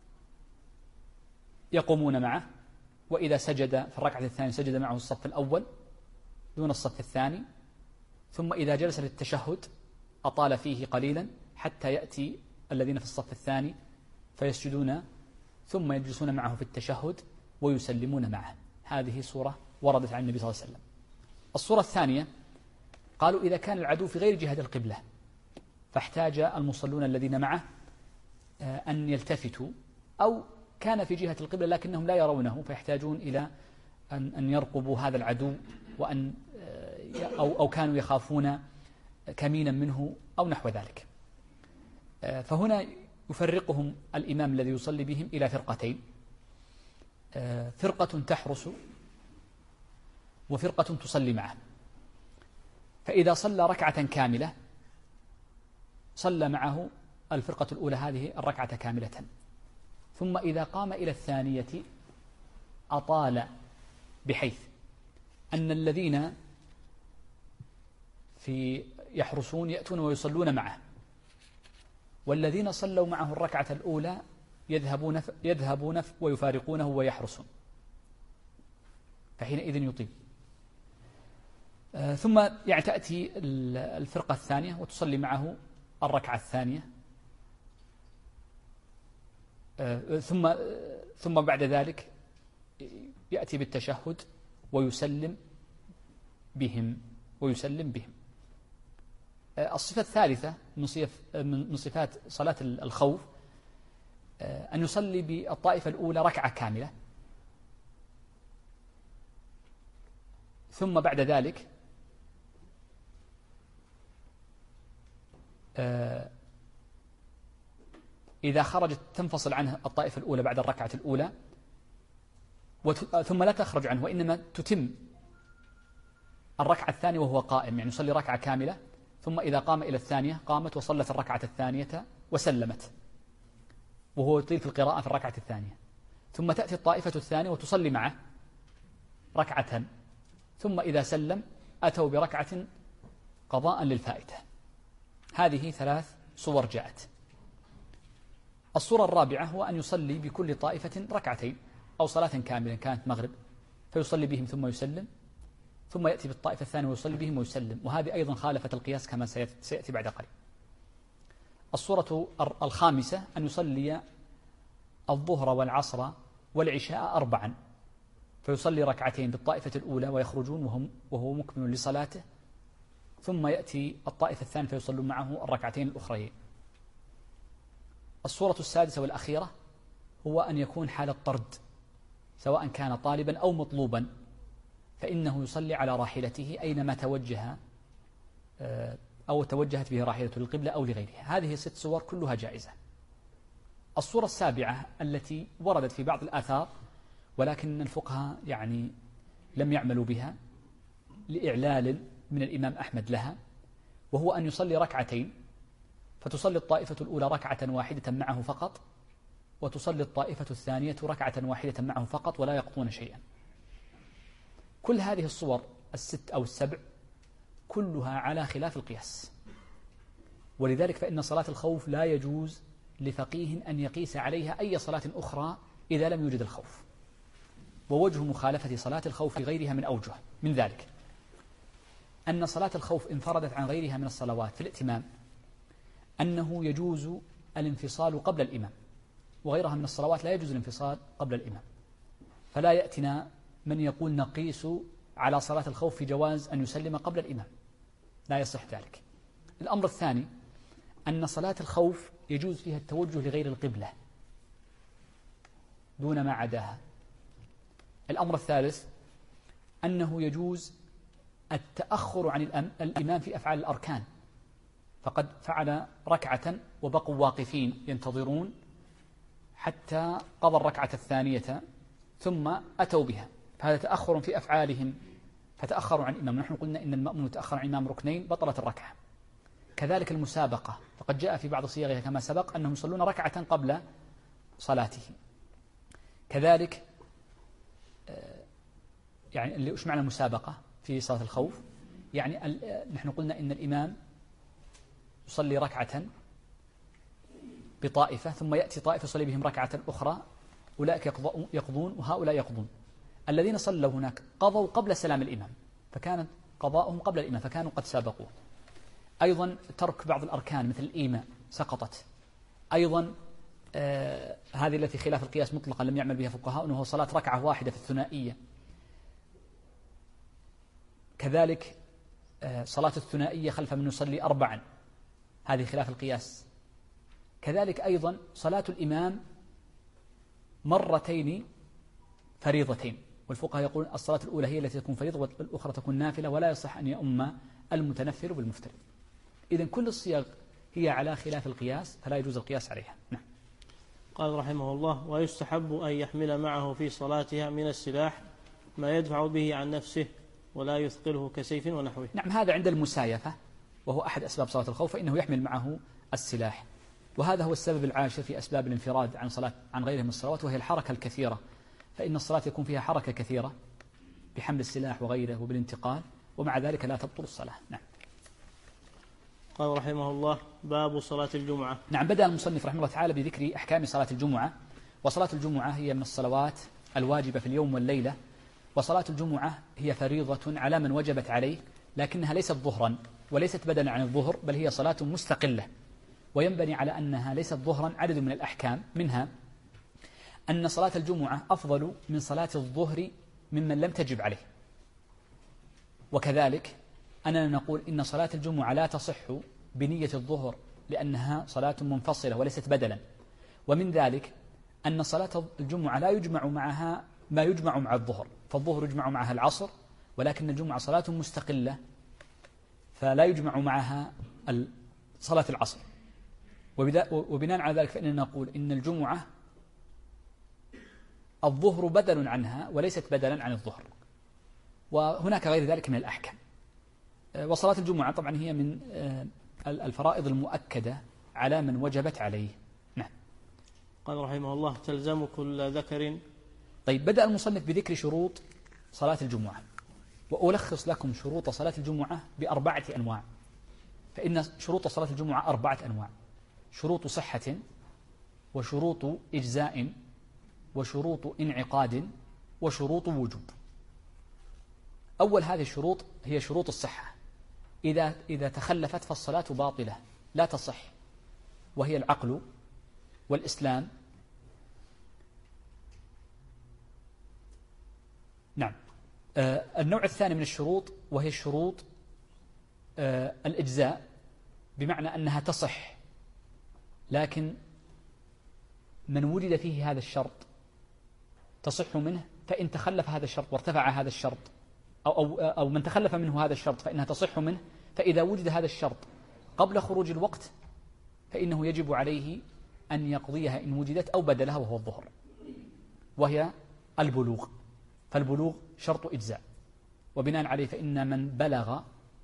يقومون معه، وإذا سجد في الركعة الثانية سجد معه الصف الأول دون الصف الثاني، ثم إذا جلس للتشهد أطال فيه قليلا حتى يأتي الذين في الصف الثاني فيسجدون ثم يجلسون معه في التشهد ويسلمون معه. هذه صورة وردت عن النبي صلى الله عليه وسلم. الصورة الثانية قالوا إذا كان العدو في غير جهة القبلة فاحتاج المصلون الذين معه أن يلتفتوا، أو كان في جهة القبلة لكنهم لا يرونه فيحتاجون إلى أن يرقبوا هذا العدو، وأن أو كانوا يخافون كمينا منه أو نحو ذلك. فهنا يفرقهم الإمام الذي يصلي بهم إلى فرقتين: فرقة تحرس وفرقة تصلي معه. فإذا صلى ركعة كاملة صلى معه الفرقة الأولى هذه الركعة كاملة، ثم إذا قام إلى الثانية أطال، بحيث أن الذين يحرسون يأتون ويصلون معه، والذين صلوا معه الركعة الأولى يذهبون ويفارقونه ويحرسون، فحينئذ يطيل. ثم تأتي الفرقة الثانية وتصلي معه الركعة الثانية، ثم بعد ذلك يأتي بالتشهد ويسلم بهم. الصفة الثالثة من صفات صلاة الخوف أن يصلي بالطائفة الأولى ركعة كاملة، ثم بعد ذلك إذا خرجت تنفصل عنه الطائفة الأولى بعد الركعة الأولى، ثم لا تخرج عنه، وإنما تتم الركعة الثانية وهو قائم، يعني يصلي ركعة كاملة، ثم إذا قام إلى الثانية قامت وصلت الركعة الثانية وسلمت، وهو يطيل في القراءة في الركعة الثانية. ثم تأتي الطائفة الثانية وتصلي معه ركعة، ثم إذا سلم أتوا بركعة قضاء للفائتة. هذه 3 صور جاءت. الصورة الرابعة هو أن يصلي بكل طائفة ركعتين أو صلاة كاملة كانت مغرب، فيصلي بهم ثم يسلم، ثم يأتي بالطائفة الثانية ويصلي بهم ويسلم، وهذه أيضا خالفت القياس كما سيأتي بعد قليل. الصورة الخامسة أن يصلي الظهر والعصر والعشاء 4، فيصلي ركعتين بالطائفة الأولى ويخرجون وهو مكمل لصلاته، ثم يأتي الطائفة الثانية فيصلون معه الركعتين الأخريين. الصورة السادسة والأخيرة هو أن يكون حال طرد، سواء كان طالبا أو مطلوبا، فإنه يصلي على راحلته أينما توجه أو توجهت به راحلته للقبلة أو لغيرها. هذه 6 صور كلها جائزة. الصورة السابعة التي وردت في بعض الآثار ولكن الفقهاء لم يعملوا بها لإعلال من الإمام أحمد لها، وهو أن يصلي ركعتين، فتصلي الطائفة الأولى ركعة واحدة معه فقط، وتصلي الطائفة الثانية ركعة واحدة معه فقط، ولا يقضون شيئا. كل هذه الصور 6 أو 7 كلها على خلاف القياس، ولذلك فإن صلاة الخوف لا يجوز لفقيه أن يقيس عليها أي صلاة أخرى إذا لم يوجد الخوف. ووجه مخالفة صلاة الخوف لغيرها من أوجه، من ذلك أن صلاة الخوف انفردت عن غيرها من الصلوات في الائتمام أنه يجوز الانفصال قبل الإمام، وغيرها من الصلوات لا يجوز الانفصال قبل الإمام. فلا يأتنا من يقول نقيس على صلاة الخوف في جواز أن يسلم قبل الإمام، لا يصح ذلك. الأمر الثاني أن صلاة الخوف يجوز فيها التوجه لغير القبلة دون ما عداها. الأمر الثالث أنه يجوز التأخر عن الإمام في أفعال الأركان، فقد فعل ركعة وبقوا واقفين ينتظرون حتى قضى الركعة الثانية ثم أتوا بها، فهذا تأخر في أفعالهم فتأخروا عن الإمام. نحن قلنا إن المأموم يتأخر عن الإمام ركنين بطلت الركعة. كذلك المسابقة، فقد جاء في بعض صيغها كما سبق أنهم يصلون ركعة قبل صلاته. كذلك اللي إيش معنى المسابقة في صلاة الخوف؟ نحن قلنا إن الإمام يصلي ركعة بطائفة، ثم يأتي طائفة يصلي بهم ركعة أخرى، أولئك يقضون وهؤلاء يقضون. الذين صلوا هناك قضوا قبل سلام الإمام، فكانت قضاؤهم قبل الإمام، فكانوا قد سابقوه. أيضا ترك بعض الأركان مثل الإيماء سقطت. أيضا هذه التي خلاف القياس مطلقا لم يعمل بها فقهاء، أنه صلاة ركعة واحدة في الثنائية كذلك صلاة الثنائية خلف من يصلي 4، هذه خلاف القياس. كذلك أيضا صلاة الإمام مرتين فريضتين، والفقهاء يقولون الصلاة الأولى هي التي تكون فريضة والأخرى تكون نافلة، ولا يصح أن يؤم المتنفل بالمفترض. إذن كل الصيغ هي على خلاف القياس، فلا يجوز القياس عليها. نعم. قال رحمه الله: ويستحب أن يحمل معه في صلاتها من السلاح ما يدفع به عن نفسه ولا يثقله كسيف ونحوه. نعم، هذا عند المسايفة، وهو أحد أسباب صلاة الخوف، فإنه يحمل معه السلاح، وهذا هو السبب العاشر في أسباب الانفراد عن غيره من الصلوات، وهي الحركة الكثيرة، فإن الصلاة يكون فيها حركة كثيرة بحمل السلاح وغيره وبالانتقال، ومع ذلك لا تبطل الصلاة. نعم. قال رحمه الله: باب صلاة الجمعة. نعم، بدأ المصنف رحمه الله تعالى بذكر أحكام صلاة الجمعة. وصلاة الجمعة هي من الصلوات الواجبة في اليوم والليلة، وصلاة الجمعة هي فريضة على من وجبت عليه، لكنها ليست ظهرا وليست بدلا عن الظهر، بل هي صلاة مستقلة، وينبني على أنها ليست ظهرا عدد من الأحكام، منها أن صلاة الجمعة أفضل من صلاة الظهر ممن لم تجب عليه. وكذلك أننا نقول إن صلاة الجمعة لا تصح بنية الظهر لأنها صلاة منفصلة وليست بدلا. ومن ذلك أن صلاة الجمعة لا يجمع معها ما يجمع مع الظهر، فالظهر يجمع معها العصر، ولكن الجمعة صلاة مستقلة فلا يجمع معها صلاة العصر. وبناء على ذلك فإننا نقول إن الجمعة الظهر بدل عنها وليست بدلا عن الظهر، وهناك غير ذلك من الأحكام. وصلاة الجمعة طبعا هي من الفرائض المؤكدة على من وجبت عليه. نعم. قال رحمه الله: تلزم كل ذكر. طيب، بدأ المصنف بذكر شروط صلاة الجمعة، وألخص لكم شروط صلاة الجمعة ب4 أنواع. فإن شروط صلاة الجمعة 4 أنواع: شروط صحة، وشروط إجزاء، وشروط انعقاد، وشروط وجوب. أول هذه الشروط هي شروط الصحة. إذا تخلفت فالصلاة باطلة لا تصح، وهي العقل والإسلام. نعم. النوع الثاني من الشروط وهي الشروط الإجزاء، بمعنى أنها تصح لكن من وجد فيه هذا الشرط تصح منه، فإن تخلف هذا الشرط وارتفع هذا الشرط أو من تخلف منه هذا الشرط فإنها تصح منه. فإذا وجد هذا الشرط قبل خروج الوقت فإنه يجب عليه أن يقضيها إن وجدت أو بدلها، وهو الظهر، وهي البلوغ. فالبلوغ شرط إجزاء، وبناء عليه فإن من بلغ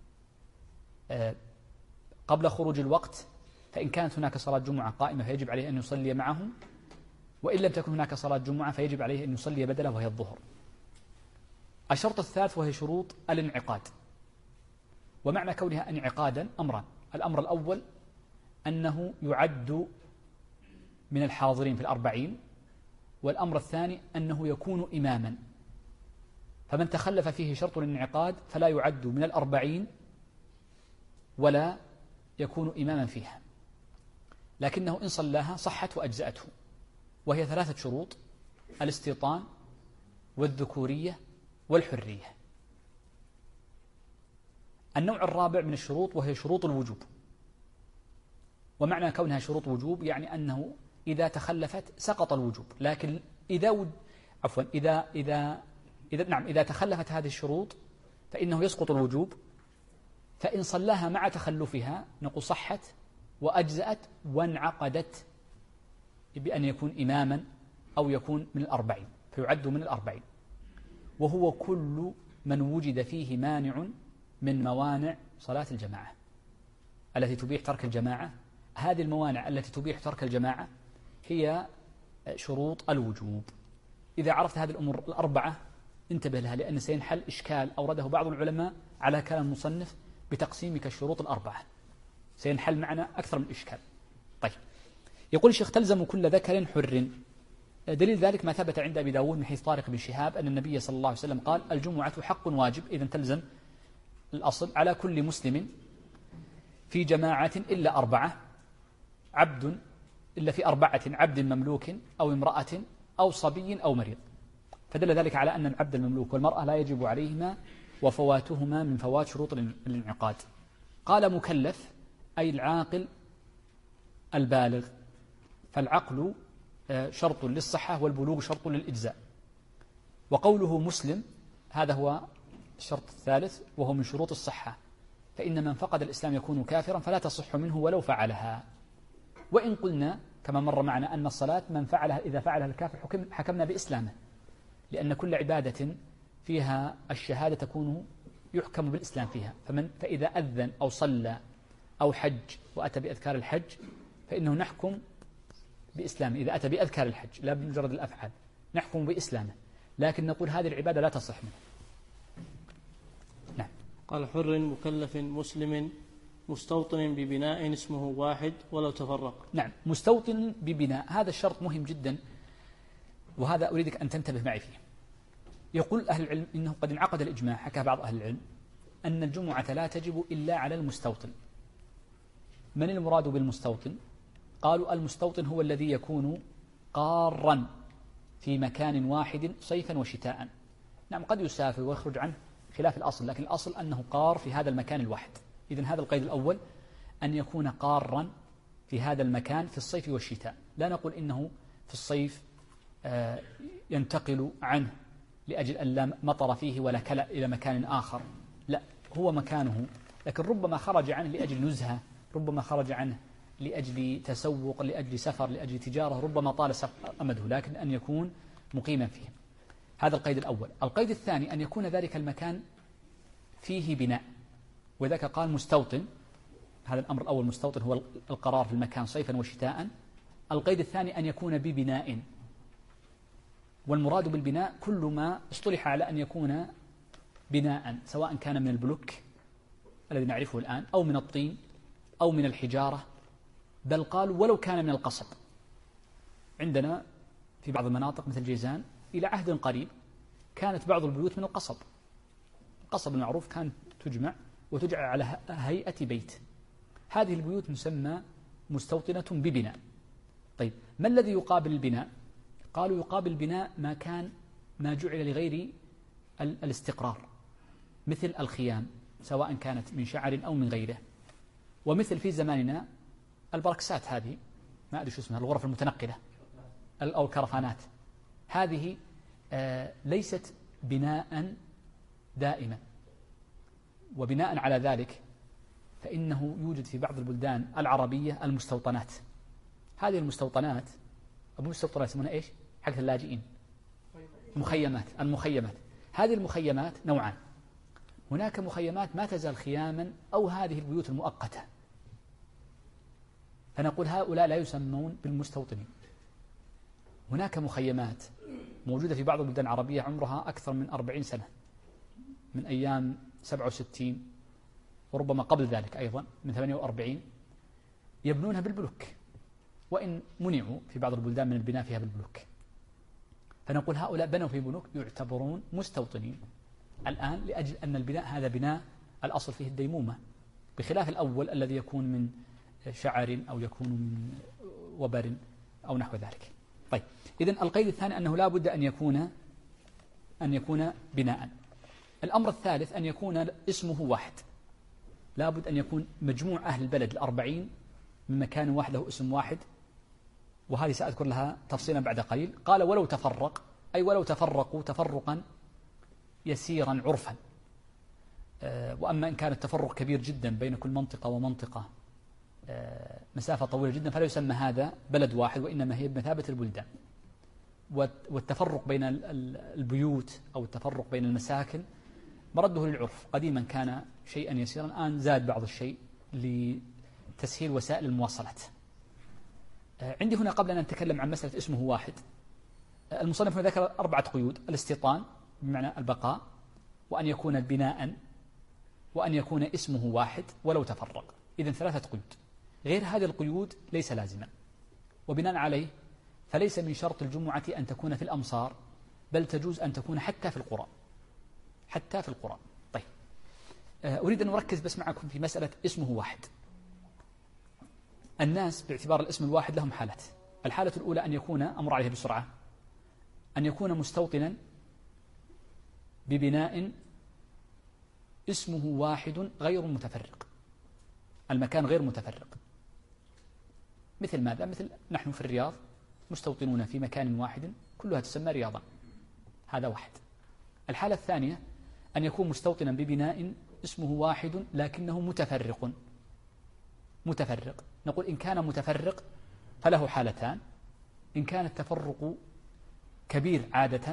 قبل خروج الوقت فإن كانت هناك صلاة جمعة قائمة فيجب عليه أن يصلي معهم، وإن لم تكن هناك صلاة جمعة فيجب عليه أن يصلي بدله، وهي الظهر. الشرط الثالث وهي شروط الانعقاد. ومعنى كونها انعقادا أمران: الأمر الأول أنه يعد من الحاضرين في 40، والأمر الثاني أنه يكون إماما، فمن تخلف فيه شرط الانعقاد فلا يعد من 40 ولا يكون إماما فيها، لكنه إن صلاها صحت وأجزأته. وهي 3 شروط: الاستيطان والذكورية والحرية. النوع الرابع من الشروط وهي شروط الوجوب. ومعنى كونها شروط وجوب يعني أنه إذا تخلفت سقط الوجوب، لكن إذا تخلفت هذه الشروط فإنه يسقط الوجوب. فإن صلاها مع تخلفها نقول صحت وأجزأت وانعقدت بأن يكون إماما أو يكون من 40، فيعد من 40. وهو كل من وجد فيه مانع من موانع صلاة الجماعة التي تبيح ترك الجماعة. هذه الموانع التي تبيح ترك الجماعة هي شروط الوجوب. إذا عرفت هذه الأمور 4 انتبه لها، لأن سينحل إشكال أورده بعض العلماء على كلام المصنف بتقسيمك الشروط 4، سينحل معنا أكثر من إشكال. طيب، يقول الشيخ: تلزم كل ذكر حر. دليل ذلك ما ثبت عند أبي داود من حيث طارق بن شهاب أن النبي صلى الله عليه وسلم قال: الجمعة حق واجب. إذن تلزم الأصل على كل مسلم في جماعة إلا 4 عبد، إلا في 4 عبد مملوك أو امرأة أو صبي أو مريض. فدل ذلك على أن العبد المملوك والمرأة لا يجب عليهما وفواتهما من فوات شروط الانعقاد. قال مكلف أي العاقل البالغ، فالعقل شرط للصحة والبلوغ شرط للإجزاء. وقوله مسلم هذا هو الشرط الثالث وهو من شروط الصحة، فإن من فقد الإسلام يكون كافرا فلا تصح منه ولو فعلها. وإن قلنا كما مر معنا أن الصلاة من فعلها إذا فعلها الكافر حكمنا بإسلامه، لأن كل عبادة فيها الشهادة تكون يحكم بالإسلام فيها. فإذا أذن أو صلى أو حج وأتى بأذكار الحج فإنه نحكم بإسلامه. إذا أتى بأذكار الحج لا بمجرد الأفعال نحكم بإسلامه، لكن نقول هذه العبادة لا تصح منه. نعم. قال حر مكلف مسلم مستوطن ببناء اسمه واحد ولو تفرق. نعم، مستوطن ببناء، هذا الشرط مهم جدا، وهذا أريدك أن تنتبه معي فيه. يقول أهل العلم إنه قد انعقد الإجماع، حكى بعض أهل العلم أن الجمعة لا تجب إلا على المستوطن. من المراد بالمستوطن؟ قالوا المستوطن هو الذي يكون قارا في مكان واحد صيفا وشتاء. نعم، قد يسافر ويخرج عنه خلاف الأصل، لكن الأصل أنه قار في هذا المكان الواحد. إذن هذا القيد الأول، أن يكون قارا في هذا المكان في الصيف والشتاء. لا نقول إنه في الصيف ينتقل عنه لأجل أن لا مطر فيه ولا كلأ إلى مكان آخر، لا، هو مكانه، لكن ربما خرج عنه لأجل نزهة، ربما خرج عنه لأجل تسوق، لأجل سفر، لأجل تجارة، ربما طال أمده، لكن أن يكون مقيما فيه. هذا القيد الأول. القيد الثاني أن يكون ذلك المكان فيه بناء، وذاك قال مستوطن. هذا الأمر الأول، مستوطن هو القرار في المكان صيفا وشتاء. القيد الثاني أن يكون ببناء، والمراد بالبناء كل ما اصطلح على أن يكون بناء، سواء كان من البلوك الذي نعرفه الآن أو من الطين أو من الحجارة، بل قالوا ولو كان من القصب. عندنا في بعض المناطق مثل جيزان إلى عهد قريب كانت بعض البيوت من القصب. القصب المعروف كانت تجمع وتجعل على هيئة بيت. هذه البيوت مسمى مستوطنة ببناء. طيب، ما الذي يقابل البناء؟ قالوا يقابل البناء ما جعل لغير الاستقرار، مثل الخيام سواء كانت من شعر أو من غيره، ومثل في زماننا البركسات، هذه ما أدري شو اسمها، الغرف المتنقلة أو الكرفانات. هذه ليست بناء دائما. وبناء على ذلك فإنه يوجد في بعض البلدان العربية المستوطنات. هذه المستوطنات يسمونها إيش؟ حق اللاجئين، المخيمات. هذه المخيمات نوعان، هناك مخيمات ما تزال خياما أو هذه البيوت المؤقتة، فنقول هؤلاء لا يسمون بالمستوطنين. هناك مخيمات موجودة في بعض البلدان العربية عمرها أكثر من 40 سنة، من أيام 67 وربما قبل ذلك أيضا من 48، يبنونها بالبلوك، وإن منعوا في بعض البلدان من البناء فيها بالبلوك. فنقول هؤلاء بنوا في بلوك يعتبرون مستوطنين الآن، لأجل أن البناء هذا بناء الأصل فيه الديمومة، بخلاف الأول الذي يكون من شعر أو يكون من وبر أو نحو ذلك. طيب، إذن القيد الثاني أنه لا بد أن يكون بناء. الأمر الثالث أن يكون اسمه واحد، لا بد أن يكون مجموع أهل البلد 40 من مكان واحد له اسم واحد، وهذه سأذكر لها تفصيلا بعد قليل. قال ولو تفرق، أي ولو تفرقوا تفرقا يسيرا عرفا. وأما إن كان التفرق كبير جدا بين كل منطقة ومنطقة مسافة طويلة جدا فلا يسمى هذا بلد واحد، وإنما هي بمثابة البلدان. والتفرق بين البيوت أو التفرق بين المساكن مرده للعرف، قديما كان شيئا يسيرا، الآن زاد بعض الشيء لتسهيل وسائل المواصلات. عندي هنا قبل أن نتكلم عن مسألة اسمه واحد، المصنف ذكر 4 قيود: الاستيطان بمعنى البقاء، وأن يكون بناء، وأن يكون اسمه واحد ولو تفرق. إذن 3 قيود. غير هذه القيود ليس لازما، وبناء عليه فليس من شرط الجمعة أن تكون في الأمصار، بل تجوز أن تكون حتى في القرى. طيب، أريد أن أركز بس معكم في مسألة اسمه واحد. الناس باعتبار الاسم الواحد لهم حالات. الحالة الأولى أن يكون، أمر عليه بسرعة، أن يكون مستوطنا ببناء اسمه واحد غير متفرق، المكان غير متفرق. مثل ماذا؟ مثل نحن في الرياض مستوطنون في مكان واحد كلها تسمى رياضا، هذا واحد. الحالة الثانية أن يكون مستوطنا ببناء اسمه واحد لكنه متفرق. نقول إن كان متفرق فله حالتان: إن كان التفرق كبير عادة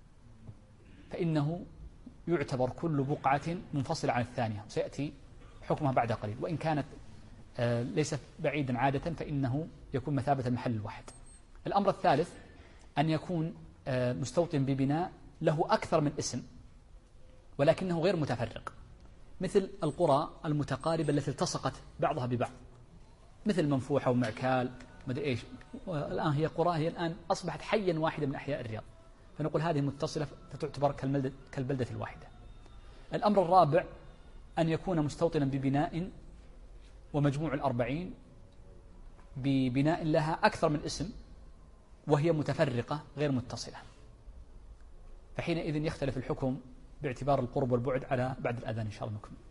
فإنه يعتبر كل بقعة منفصلة عن الثانية، سيأتي حكمها بعد قليل. وإن كانت ليس بعيدا عادة فإنه يكون مثابة المحل الواحد. الأمر الثالث أن يكون مستوطن ببناء له أكثر من اسم ولكنه غير متفرق، مثل القرى المتقاربة التي التصقت بعضها ببعض، مثل منفوحة ومعكال مدري إيش. الآن هي قرى، هي الآن أصبحت حيا واحدا من أحياء الرياض، فنقول هذه متصلة فتعتبر كالبلدة الواحدة. الأمر الرابع أن يكون مستوطنا ببناء ومجموع 40 ببناء لها أكثر من اسم وهي متفرقة غير متصلة، فحينئذ يختلف الحكم باعتبار القرب والبعد على بعد الأذان إن شاء الله نكمل.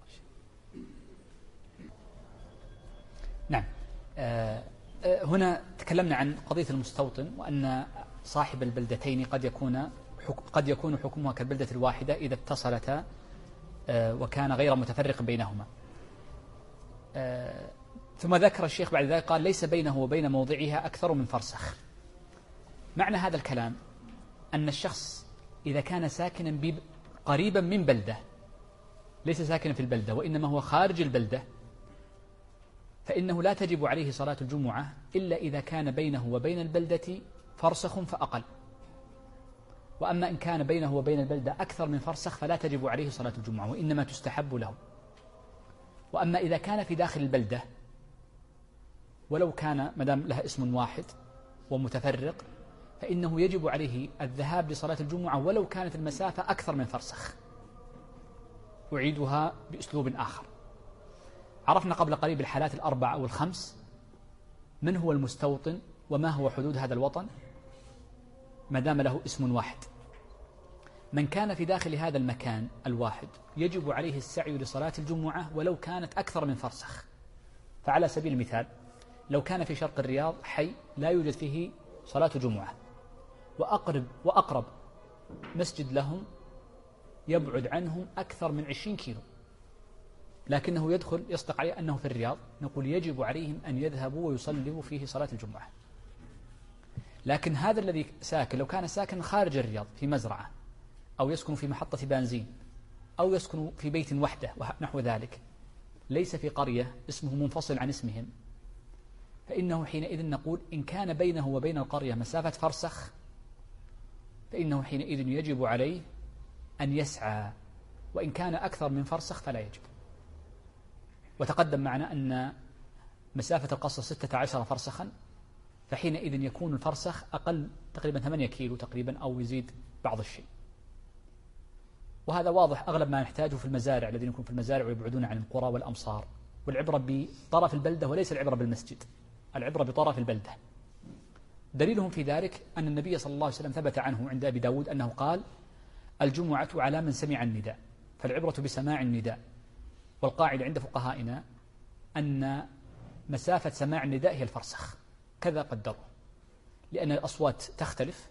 نعم. هنا تكلمنا عن قضية المستوطن، وأن صاحب البلدتين قد يكون حكمها كالبلدة الواحدة إذا اتصلتا وكان غير متفرق بينهما. ثم ذكر الشيخ بعد ذلك قال: ليس بينه وبين موضعها أكثر من فرسخ. معنى هذا الكلام أن الشخص إذا كان ساكنا قريبا من بلدة، ليس ساكنا في البلدة وإنما هو خارج البلدة، فإنه لا تجب عليه صلاة الجمعة إلا إذا كان بينه وبين البلدة فرسخ فأقل. وأما إن كان بينه وبين البلدة أكثر من فرسخ فلا تجب عليه صلاة الجمعة وإنما تستحب له. وأما إذا كان في داخل البلدة ولو كان مدام لها اسم واحد ومتفرق فإنه يجب عليه الذهاب لصلاة الجمعة ولو كانت المسافة أكثر من فرسخ. أعيدها بأسلوب آخر. عرفنا قبل قليل الحالات الأربع أو الخمس من هو المستوطن وما هو حدود هذا الوطن ما دام له اسم واحد. من كان في داخل هذا المكان الواحد يجب عليه السعي لصلاة الجمعة ولو كانت أكثر من فرسخ. فعلى سبيل المثال لو كان في شرق الرياض حي لا يوجد فيه صلاة جمعة وأقرب مسجد لهم يبعد عنهم أكثر من 20 كيلو، لكنه يصدق عليه أنه في الرياض، نقول يجب عليهم أن يذهبوا ويصلوا فيه صلاة الجمعة. لكن هذا الذي ساكن لو كان ساكن خارج الرياض في مزرعة أو يسكن في محطة بنزين أو يسكن في بيت وحده ونحو ذلك، ليس في قرية اسمه منفصل عن اسمهم، فإنه حينئذ نقول إن كان بينه وبين القرية مسافة فرسخ فإنه حينئذ يجب عليه أن يسعى، وإن كان أكثر من فرسخ فلا يجب. وتقدم معنا أن مسافة القصر 16 فرسخا، فحينئذ يكون الفرسخ أقل تقريبا 8 كيلو تقريبا أو يزيد بعض الشيء. وهذا واضح أغلب ما نحتاجه في المزارع، الذين يكون في المزارع ويبعدون عن القرى والأمصار. والعبرة بطرف البلدة وليس العبرة بالمسجد، العبرة بطرف البلدة. دليلهم في ذلك أن النبي صلى الله عليه وسلم ثبت عنه عند أبي داود أنه قال: الجمعة على من سمع النداء، فالعبرة بسماع النداء. والقاعدة عند فقهائنا أن مسافة سماع النداء هي الفرسخ، كذا قدروا، لأن الأصوات تختلف،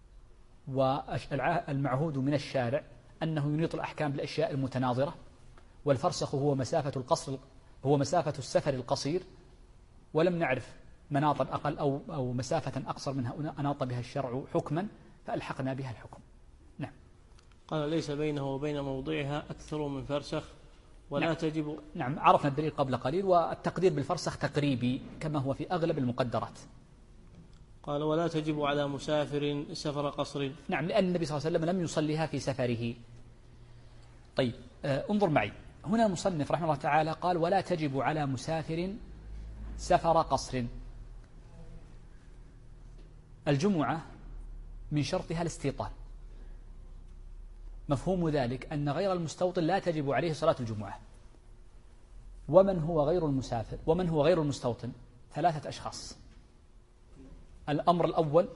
والمعهود من الشارع أنه ينيط الأحكام بالأشياء المتناظرة، والفرسخ هو مسافة القصر، هو مسافة السفر القصير، ولم نعرف مناطا أقل أو مسافة أقصر منها أناط بها الشرع حكما فألحقنا بها الحكم. نعم. قال: ليس بينه وبين موضعها أكثر من فرسخ ولا تجب. نعم، عرفنا الدليل قبل قليل، والتقدير بالفرسخ تقريبي كما هو في أغلب المقدرات. قال: ولا تجب على مسافر سفر قصر. نعم، لأن النبي صلى الله عليه وسلم لم يصليها في سفره. طيب، انظر معي هنا المصنف رحمه الله تعالى قال: ولا تجب على مسافر سفر قصر. الجمعة من شرطها الاستيطان، مفهوم ذلك أن غير المستوطن لا تجب عليه صلاة الجمعة. ومن هو غير المسافر ومن هو غير المستوطن؟ 3 أشخاص. الأمر الأول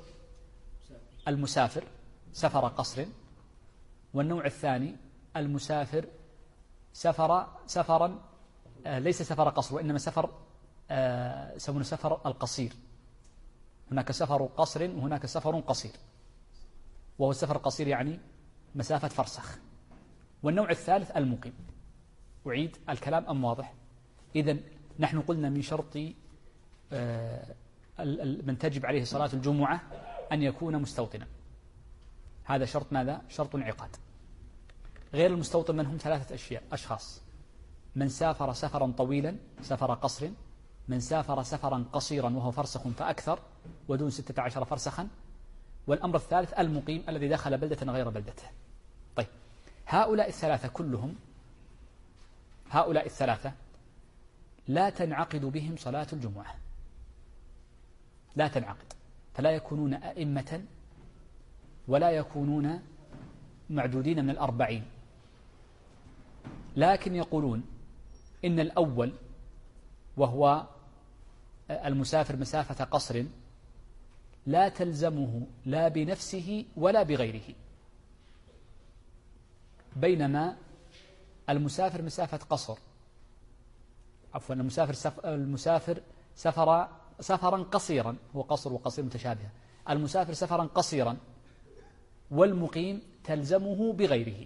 المسافر سفر قصر، والنوع الثاني المسافر سفرا ليس سفر قصر، وإنما سفر يسمونه سفر القصير. هناك سفر قصر وهناك سفر قصير، وهو السفر القصير يعني مسافة فرسخ. والنوع الثالث المقيم. أعيد الكلام أم واضح؟ إذن نحن قلنا من شرط من تجب عليه صلاة الجمعة أن يكون مستوطنا. هذا شرط ماذا؟ شرط انعقاد. غير المستوطن من هم 3 أشخاص: من سافر سفرا طويلا سفر قصر، من سافر سفرا قصيرا وهو فرسخ فأكثر ودون 16 فرسخا، والأمر الثالث المقيم الذي دخل بلدة غير بلدته. طيب، هؤلاء الثلاثة كلهم، هؤلاء الثلاثة لا تنعقد بهم صلاة الجمعة، لا تنعقد، فلا يكونون أئمة ولا يكونون معدودين من 40. لكن يقولون إن الأول وهو المسافر مسافة قصر لا تلزمه لا بنفسه ولا بغيره، بينما المسافر مسافة قصر، عفوا المسافر سفرا قصيرا، هو قصر وقصير متشابهة، المسافر سفرا قصيرا والمقيم تلزمه بغيره،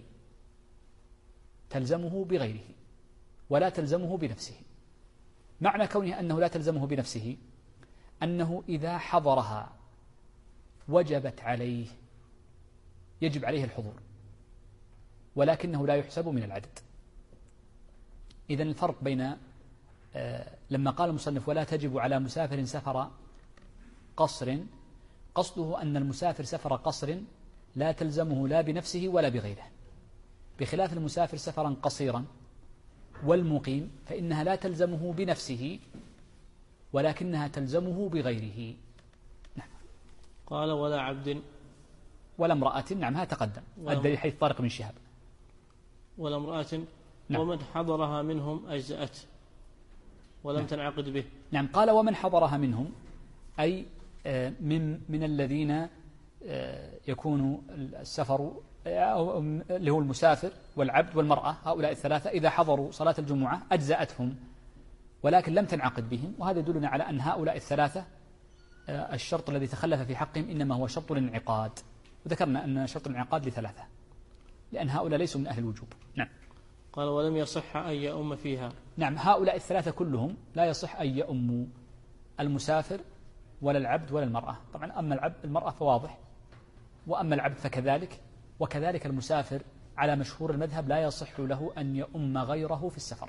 تلزمه بغيره ولا تلزمه بنفسه. معنى كونه أنه لا تلزمه بنفسه أنه إذا حضرها وجبت عليه، يجب عليه الحضور، ولكنه لا يحسب من العدد. إذن الفرق بين لما قال المصنف ولا تجب على مسافر سفر قصر، قصده أن المسافر سفر قصر لا تلزمه لا بنفسه ولا بغيره، بخلاف المسافر سفرا قصيرا والمقيم فإنها لا تلزمه بنفسه ولكنها تلزمه بغيره. نعم. قال ولا عبد ولا امرأة. نعم، هذا تقدم الدليل حيث طارق بن شهاب. ولا امرأة. نعم. ومن حضرها منهم أجزأت ولم نعم. تنعقد به. نعم. قال ومن حضرها منهم أي من الذين يكون السفر اللي هو المسافر والعبد والمرأة، هؤلاء الثلاثة إذا حضروا صلاة الجمعة أجزأتهم ولكن لم تنعقد بهم. وهذا يدلنا على أن هؤلاء الثلاثة الشرط الذي تخلف في حقهم إنما هو شرط الانعقاد، وذكرنا أن شرط الانعقاد ل3 لأن هؤلاء ليسوا من أهل الوجوب. نعم. قال ولم يصح أن يؤم فيها. نعم، هؤلاء الثلاثة كلهم لا يصح أن يؤموا المسافر ولا العبد ولا المرأة. طبعا أما المرأة فواضح، وأما العبد فكذلك، وكذلك المسافر على مشهور المذهب لا يصح له أن يؤم غيره في السفر.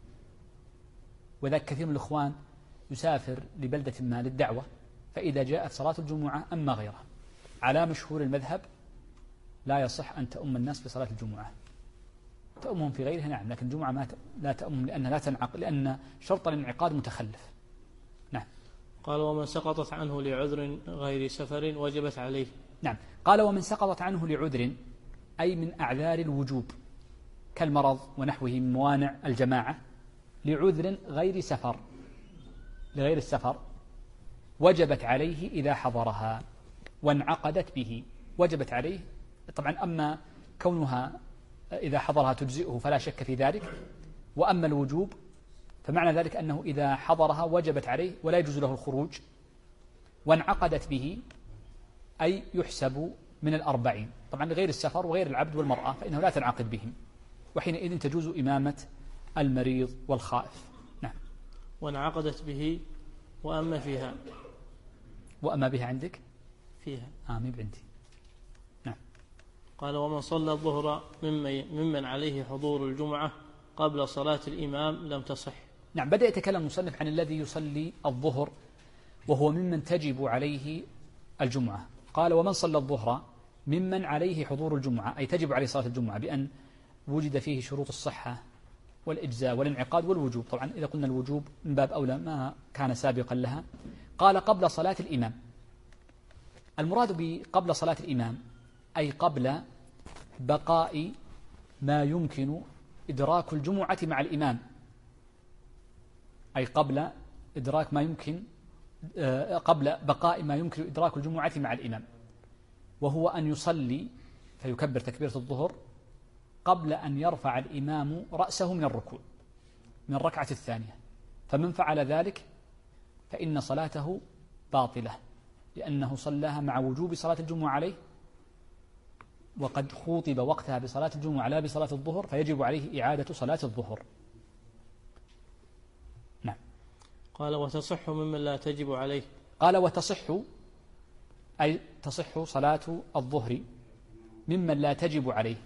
وذلك كثير من الإخوان يسافر لبلدة ما للدعوة، فإذا جاءت صلاة الجمعة أما غيره. على مشهور المذهب لا يصح أن تؤم الناس في صلاة الجمعة، تؤمهم في غيرها نعم، لكن الجمعة لا تؤم لأنها لا تنعقد، لأن شرط الانعقاد متخلف. نعم. قال ومن سقطت عنه لعذر غير سفر وجبت عليه. نعم. قال ومن سقطت عنه لعذر أي من أعذار الوجوب كالمرض ونحوه من موانع الجماعة، لعذر غير سفر، لغير السفر، وجبت عليه إذا حضرها وانعقدت به. وجبت عليه طبعا، أما كونها إذا حضرها تجزئه فلا شك في ذلك، وأما الوجوب فمعنى ذلك أنه إذا حضرها وجبت عليه ولا يجوز له الخروج، وانعقدت به أي يحسب من 40. طبعا غير السفر وغير العبد والمرأة فإنه لا تنعقد بهم، وحينئذ تجوز إمامة المريض والخائف. نعم. وانعقدت به وأما فيها. وأما بها عندك؟ فيها. مي بعندي. نعم. قال ومن صلى الظهر ممن عليه حضور الجمعة قبل صلاة الإمام لم تصح. نعم. بدأ يتكلم المصنف عن الذي يصلي الظهر وهو ممن تجب عليه الجمعة. قال ومن صلى الظهر ممن عليه حضور الجمعة أي تجب عليه صلاة الجمعة بأن وجد فيه شروط الصحة والإجزاء والانعقاد والوجوب. طبعا إذا قلنا الوجوب من باب أولى ما كان سابقا لها. قال قبل صلاة الإمام. المراد بقبل صلاة الإمام أي قبل بقاء ما يمكن إدراك الجمعة مع الإمام، أي قبل إدراك ما يمكن قبل بقاء ما يمكن إدراك الجمعة مع الإمام، وهو أن يصلي فيكبر تكبيرة الظهر قبل أن يرفع الإمام رأسه من الركوع من الركعة الثانية، فمن فعل ذلك فإن صلاته باطلة، لأنه صلاها مع وجوب صلاة الجمعة عليه، وقد خوطب وقتها بصلاة الجمعة لا بصلاة الظهر، فيجب عليه إعادة صلاة الظهر. نعم. قال وتصح ممن لا تجب عليه. قال وتصح، أي تصح صلاة الظهر ممن لا تجب عليه،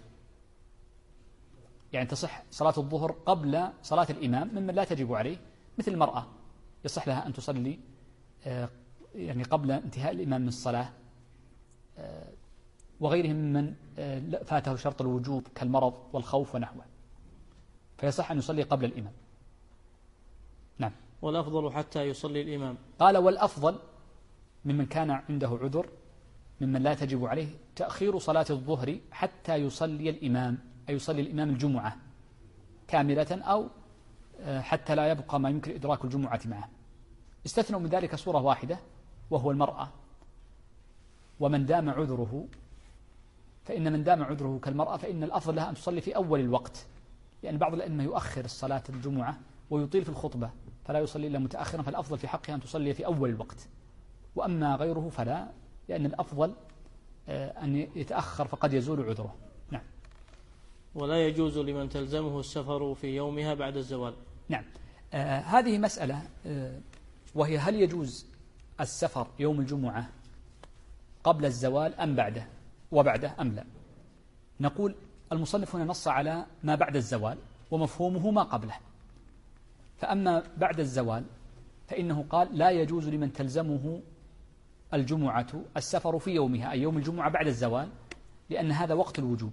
يعني تصح صلاة الظهر قبل صلاة الإمام ممن لا تجب عليه، مثل المرأة يصح لها أن تصلي يعني قبل انتهاء الإمام من الصلاة، وغيرهم ممن فاته شرط الوجوب كالمرض والخوف ونحوه، فيصح أن يصلي قبل الإمام. نعم. والأفضل حتى يصلي الإمام. قال والأفضل ممن كان عنده عذر ممن لا تجب عليه تأخير صلاة الظهر حتى يصلي الإمام، أي يصلي الإمام الجمعة كاملة، أو حتى لا يبقى ما يمكن إدراك الجمعة معه. استثنوا من ذلك صورة واحدة وهو المرأة، ومن دام عذره، فإن من دام عذره كالمرأة فإن الأفضل لها أن تصلي في أول الوقت، لأن بعض الأئمة يؤخر الصلاة الجمعة ويطيل في الخطبة فلا يصلي إلا متأخرا، فالأفضل في حقها أن تصلي في أول الوقت، وأما غيره فلا، لأن الأفضل أن يتأخر فقد يزول عذره. نعم. ولا يجوز لمن تلزمه السفر في يومها بعد الزوال. نعم. هذه مسألة، وهي هل يجوز السفر يوم الجمعة قبل الزوال أم بعده وبعده أم لا؟ نقول المصنف هنا نص على ما بعد الزوال ومفهومه ما قبله، فأما بعد الزوال فإنه قال لا يجوز لمن تلزمه الجمعة السفر في يومها، أي يوم الجمعة بعد الزوال، لأن هذا وقت الوجوب،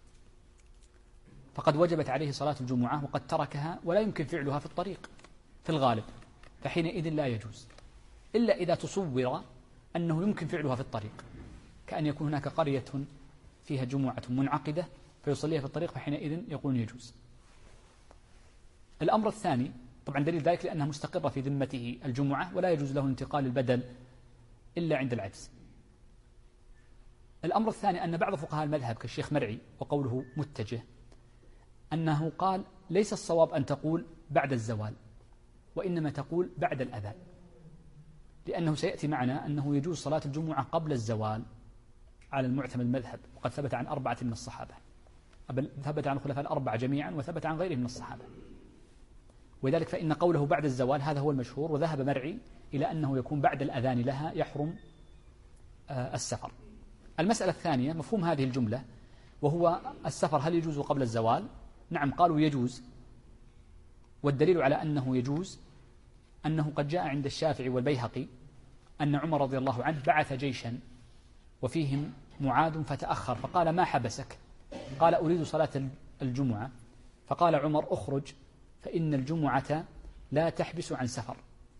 فقد وجبت عليه صلاة الجمعة وقد تركها ولا يمكن فعلها في الطريق في الغالب، فحينئذ لا يجوز، إلا إذا تصور أنه يمكن فعلها في الطريق، كأن يكون هناك قرية فيها جمعة منعقدة فيصليها في الطريق، فحينئذ يقول يجوز. الأمر الثاني، طبعا دليل ذلك لأنها مستقرة في ذمته الجمعة ولا يجوز له انتقال البدل إلا عند العجز. الأمر الثاني أن بعض فقهاء المذهب كالشيخ مرعي وقوله متجه أنه قال ليس الصواب أن تقول بعد الزوال، وإنما تقول بعد الأذان، لأنه سيأتي معنا أنه يجوز صلاة الجمعة قبل الزوال على المعتمد المذهب، وقد ثبت عن 4 من الصحابة، ثبت عن الخلفاء ال4 جميعا وثبت عن غيرهم من الصحابة، ولذلك فإن قوله بعد الزوال هذا هو المشهور، وذهب مرعي إلى أنه يكون بعد الأذان لها يحرم السفر. المسألة الثانية مفهوم هذه الجملة، وهو السفر هل يجوز قبل الزوال؟ نعم، قالوا يجوز، والدليل على أنه يجوز أنه قد جاء عند الشافعي والبيهقي أن عمر رضي الله عنه بعث جيشا وفيهم معاذ فتأخر، فقال ما حبسك؟ قال أريد صلاة الجمعة، فقال عمر أخرج فإن الجمعة لا تحبس عن سفر.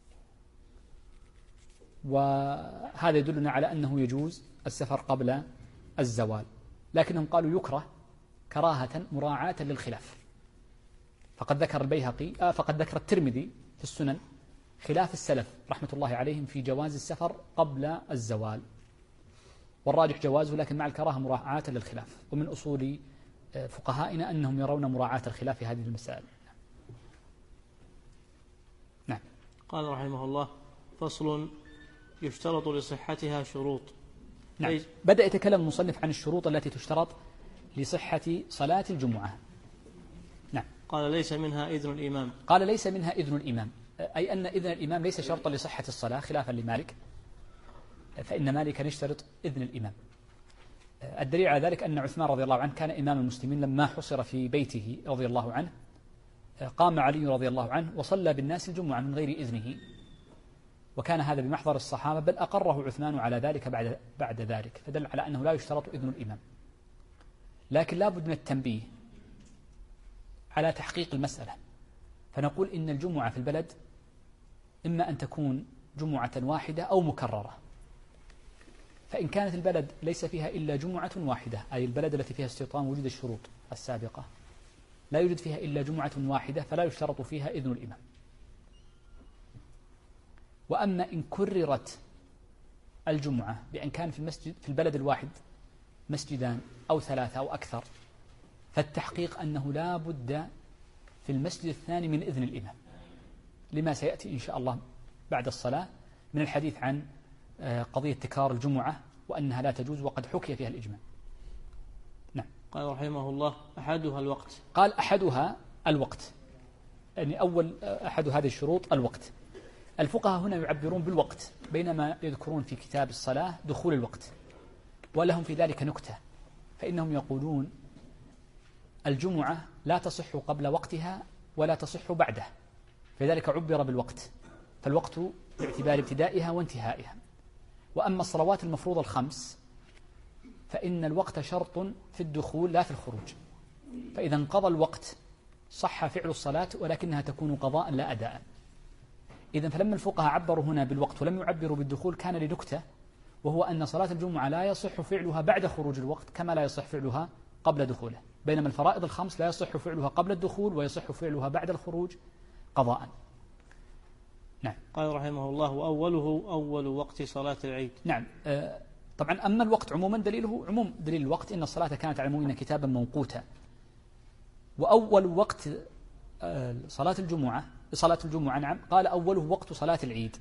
وهذا يدلنا على أنه يجوز السفر قبل الزوال، لكنهم قالوا يكره كراهة مراعاة للخلاف، فقد ذكر البيهقي فقد ذكر الترمذي في السنن خلاف السلف رحمة الله عليهم في جواز السفر قبل الزوال، والراجح جوازه لكن مع الكراهة مراعاة للخلاف، ومن أصول فقهائنا أنهم يرون مراعاة الخلاف في هذه المسائل. نعم. قال رحمه الله فصل يشترط لصحتها شروط. نعم. بدأ يتكلم المصنف عن الشروط التي تشترط لصحة صلاة الجمعة. نعم. قال ليس منها إذن الإمام. قال ليس منها إذن الإمام، أي أن إذن الإمام ليس شرطا لصحة الصلاة خلافا لمالك، فإن مالكا يشترط إذن الإمام. الدليل على ذلك أن عثمان رضي الله عنه كان إمام المسلمين لما حصر في بيته رضي الله عنه، قام علي رضي الله عنه وصلى بالناس الجمعة من غير إذنه، وكان هذا بمحضر الصحابة، بل أقره عثمان على ذلك بعد ذلك، فدل على أنه لا يشترط إذن الإمام. لكن لا بد من التنبيه على تحقيق المسألة، فنقول إن الجمعة في البلد إما أن تكون جمعة واحدة أو مكررة، فإن كانت البلد ليس فيها إلا جمعة واحدة، أي البلد التي فيها استيطان وجود الشروط السابقة، لا يوجد فيها إلا جمعة واحدة، فلا يشترط فيها إذن الإمام. وأما إن كررت الجمعة بأن كان في المسجد في البلد الواحد مسجدان أو 3 أو أكثر، فالتحقيق أنه لا بد في المسجد الثاني من إذن الإمام، لما سيأتي إن شاء الله بعد الصلاة من الحديث عن قضية تكرار الجمعة وأنها لا تجوز وقد حكي فيها الإجماع. نعم. قال رحمه الله: أحدها الوقت. قال أحدها الوقت، يعني أول أحد هذه الشروط الوقت. الفقهاء هنا يعبرون بالوقت بينما يذكرون في كتاب الصلاة دخول الوقت، ولهم في ذلك نكتة، فإنهم يقولون الجمعة لا تصح قبل وقتها ولا تصح بعده، فلذلك عبر بالوقت، فالوقت باعتبار ابتدائها وانتهائها. وأما الصلوات المفروضة الخمس فإن الوقت شرط في الدخول لا في الخروج، فإذا انقضى الوقت صح فعل الصلاة ولكنها تكون قضاء لا أداء. إذن فلما الفقهاء عبروا هنا بالوقت ولم يعبروا بالدخول كان لنكتة، وهو أن صلاة الجمعة لا يصح فعلها بعد خروج الوقت كما لا يصح فعلها قبل دخوله، بينما الفرائض الخمس لا يصح فعلها قبل الدخول ويصح فعلها بعد الخروج قضاء. نعم. قال رحمه الله: وأوله أول وقت صلاة العيد. نعم. طبعا أما الوقت عموما دليله عموم دليل الوقت إن الصلاة كانت على المؤمنين كتابا موقوتا. وأول وقت صلاة الجمعة نعم قال أوله وقت صلاة العيد.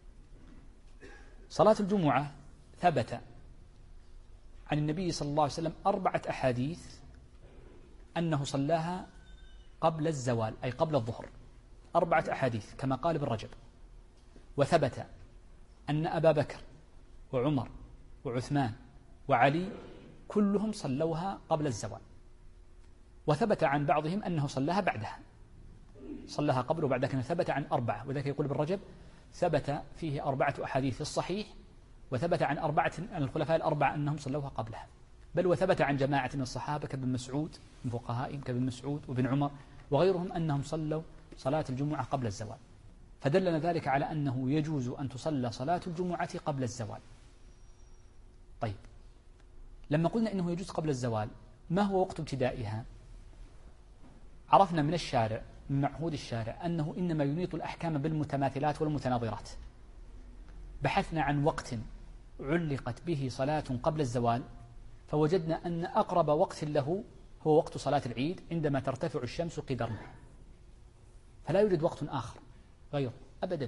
صلاة الجمعة ثبت عن النبي صلى الله عليه وسلم 4 أحاديث أنه صلاها قبل الزوال أي قبل الظهر، 4 أحاديث كما قال ابن رجب. وثبت أن أبا بكر وعمر وعثمان وعلي كلهم صلوها قبل الزوال. وثبت عن بعضهم أنه صلاها بعدها، صلاها قبل وبعد، لكن ثبت عن 4، وذلك يقول ابن رجب ثبت فيه 4 أحاديث في الصحيح، وثبت عن 4 عن الخلفاء ال4 أنهم صلوها قبلها، بل وثبت عن جماعة من الصحابة كابن مسعود من فقهائهم كابن مسعود وابن عمر وغيرهم أنهم صلوا صلاة الجمعة قبل الزوال. فدلنا ذلك على أنه يجوز أن تصلى صلاة الجمعة قبل الزوال. طيب، لما قلنا إنه يجوز قبل الزوال ما هو وقت ابتدائها؟ عرفنا من الشارع من معهود الشارع أنه إنما ينيط الأحكام بالمتماثلات والمتناظرات. بحثنا عن وقت علقت به صلاة قبل الزوال فوجدنا أن أقرب وقت له هو وقت صلاة العيد عندما ترتفع الشمس قدر رمح، فلا يوجد وقت آخر غير أبدا.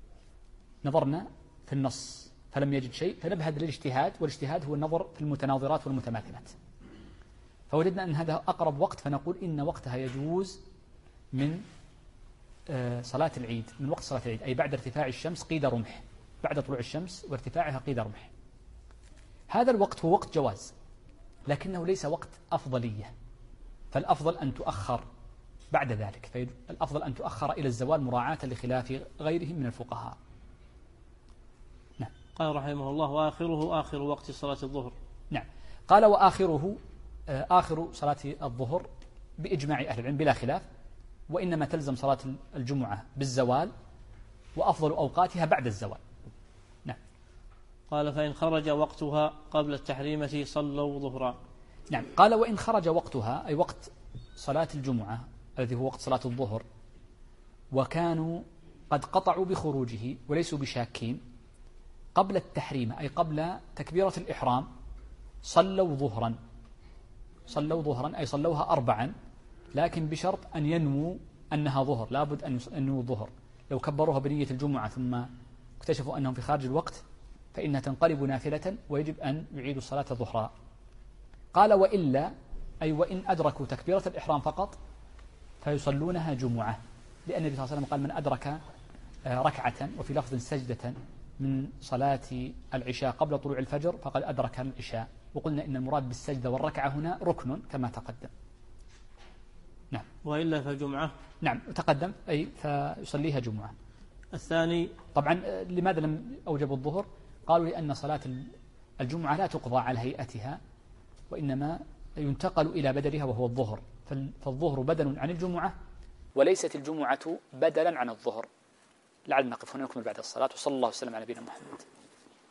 نظرنا في النص فلم يجد شيء فنبهد للاجتهاد، والاجتهاد هو النظر في المتناظرات والمتماثلات، فوجدنا أن هذا أقرب وقت، فنقول إن وقتها يجوز من صلاة العيد، من وقت صلاة العيد أي بعد ارتفاع الشمس قيد رمح، بعد طلوع الشمس وارتفاعها قيد رمح. هذا الوقت هو وقت جواز لكنه ليس وقت أفضلية، فالأفضل أن تؤخر بعد ذلك، فالأفضل أن تؤخر إلى الزوال مراعاة لخلاف غيرهم من الفقهاء. نعم. قال رحمه الله: وآخره آخر وقت صلاة الظهر. نعم. قال وآخره آخر صلاة الظهر بإجماع أهل العلم بلا خلاف، وإنما تلزم صلاة الجمعة بالزوال، وأفضل أوقاتها بعد الزوال. نعم. قال: فإن خرج وقتها قبل التحريمة صلوا ظهرا. نعم. قال: وإن خرج وقتها أي وقت صلاة الجمعة الذي هو وقت صلاة الظهر وكانوا قد قطعوا بخروجه وليسوا بشاكين قبل التحريم أي قبل تكبيرة الإحرام صلوا ظهرا. صلوا ظهرا أي صلوها 4 لكن بشرط أن ينووا أنها ظهر، لابد أن ينووا الظهر. لو كبروها بنية الجمعة ثم اكتشفوا أنهم في خارج الوقت فإنها تنقلب نافلة ويجب أن يعيدوا الصلاة ظهرا. قال: وإلا أي وإن أدركوا تكبيرة الإحرام فقط فيصلونها جمعة، لأن النبي صلى الله عليه وسلم قال: من أدرك ركعة وفي لفظ سجدة من صلاة العشاء قبل طلوع الفجر فقد أدرك العشاء. وقلنا إن المراد بالسجدة والركعة هنا ركن كما تقدم. نعم. وإلا فجمعة. نعم تقدم أي فيصليها جمعة. الثاني طبعا لماذا لم أوجبوا الظهر؟ قالوا لأن صلاة الجمعة لا تقضى على هيئتها وإنما ينتقل إلى بدلها وهو الظهر، فالظهر بدل عن الجمعة وليست الجمعة بدلا عن الظهر. لعلنا نقف هنا نكمل بعد الصلاة، وصلى الله وسلم على نبينا محمد.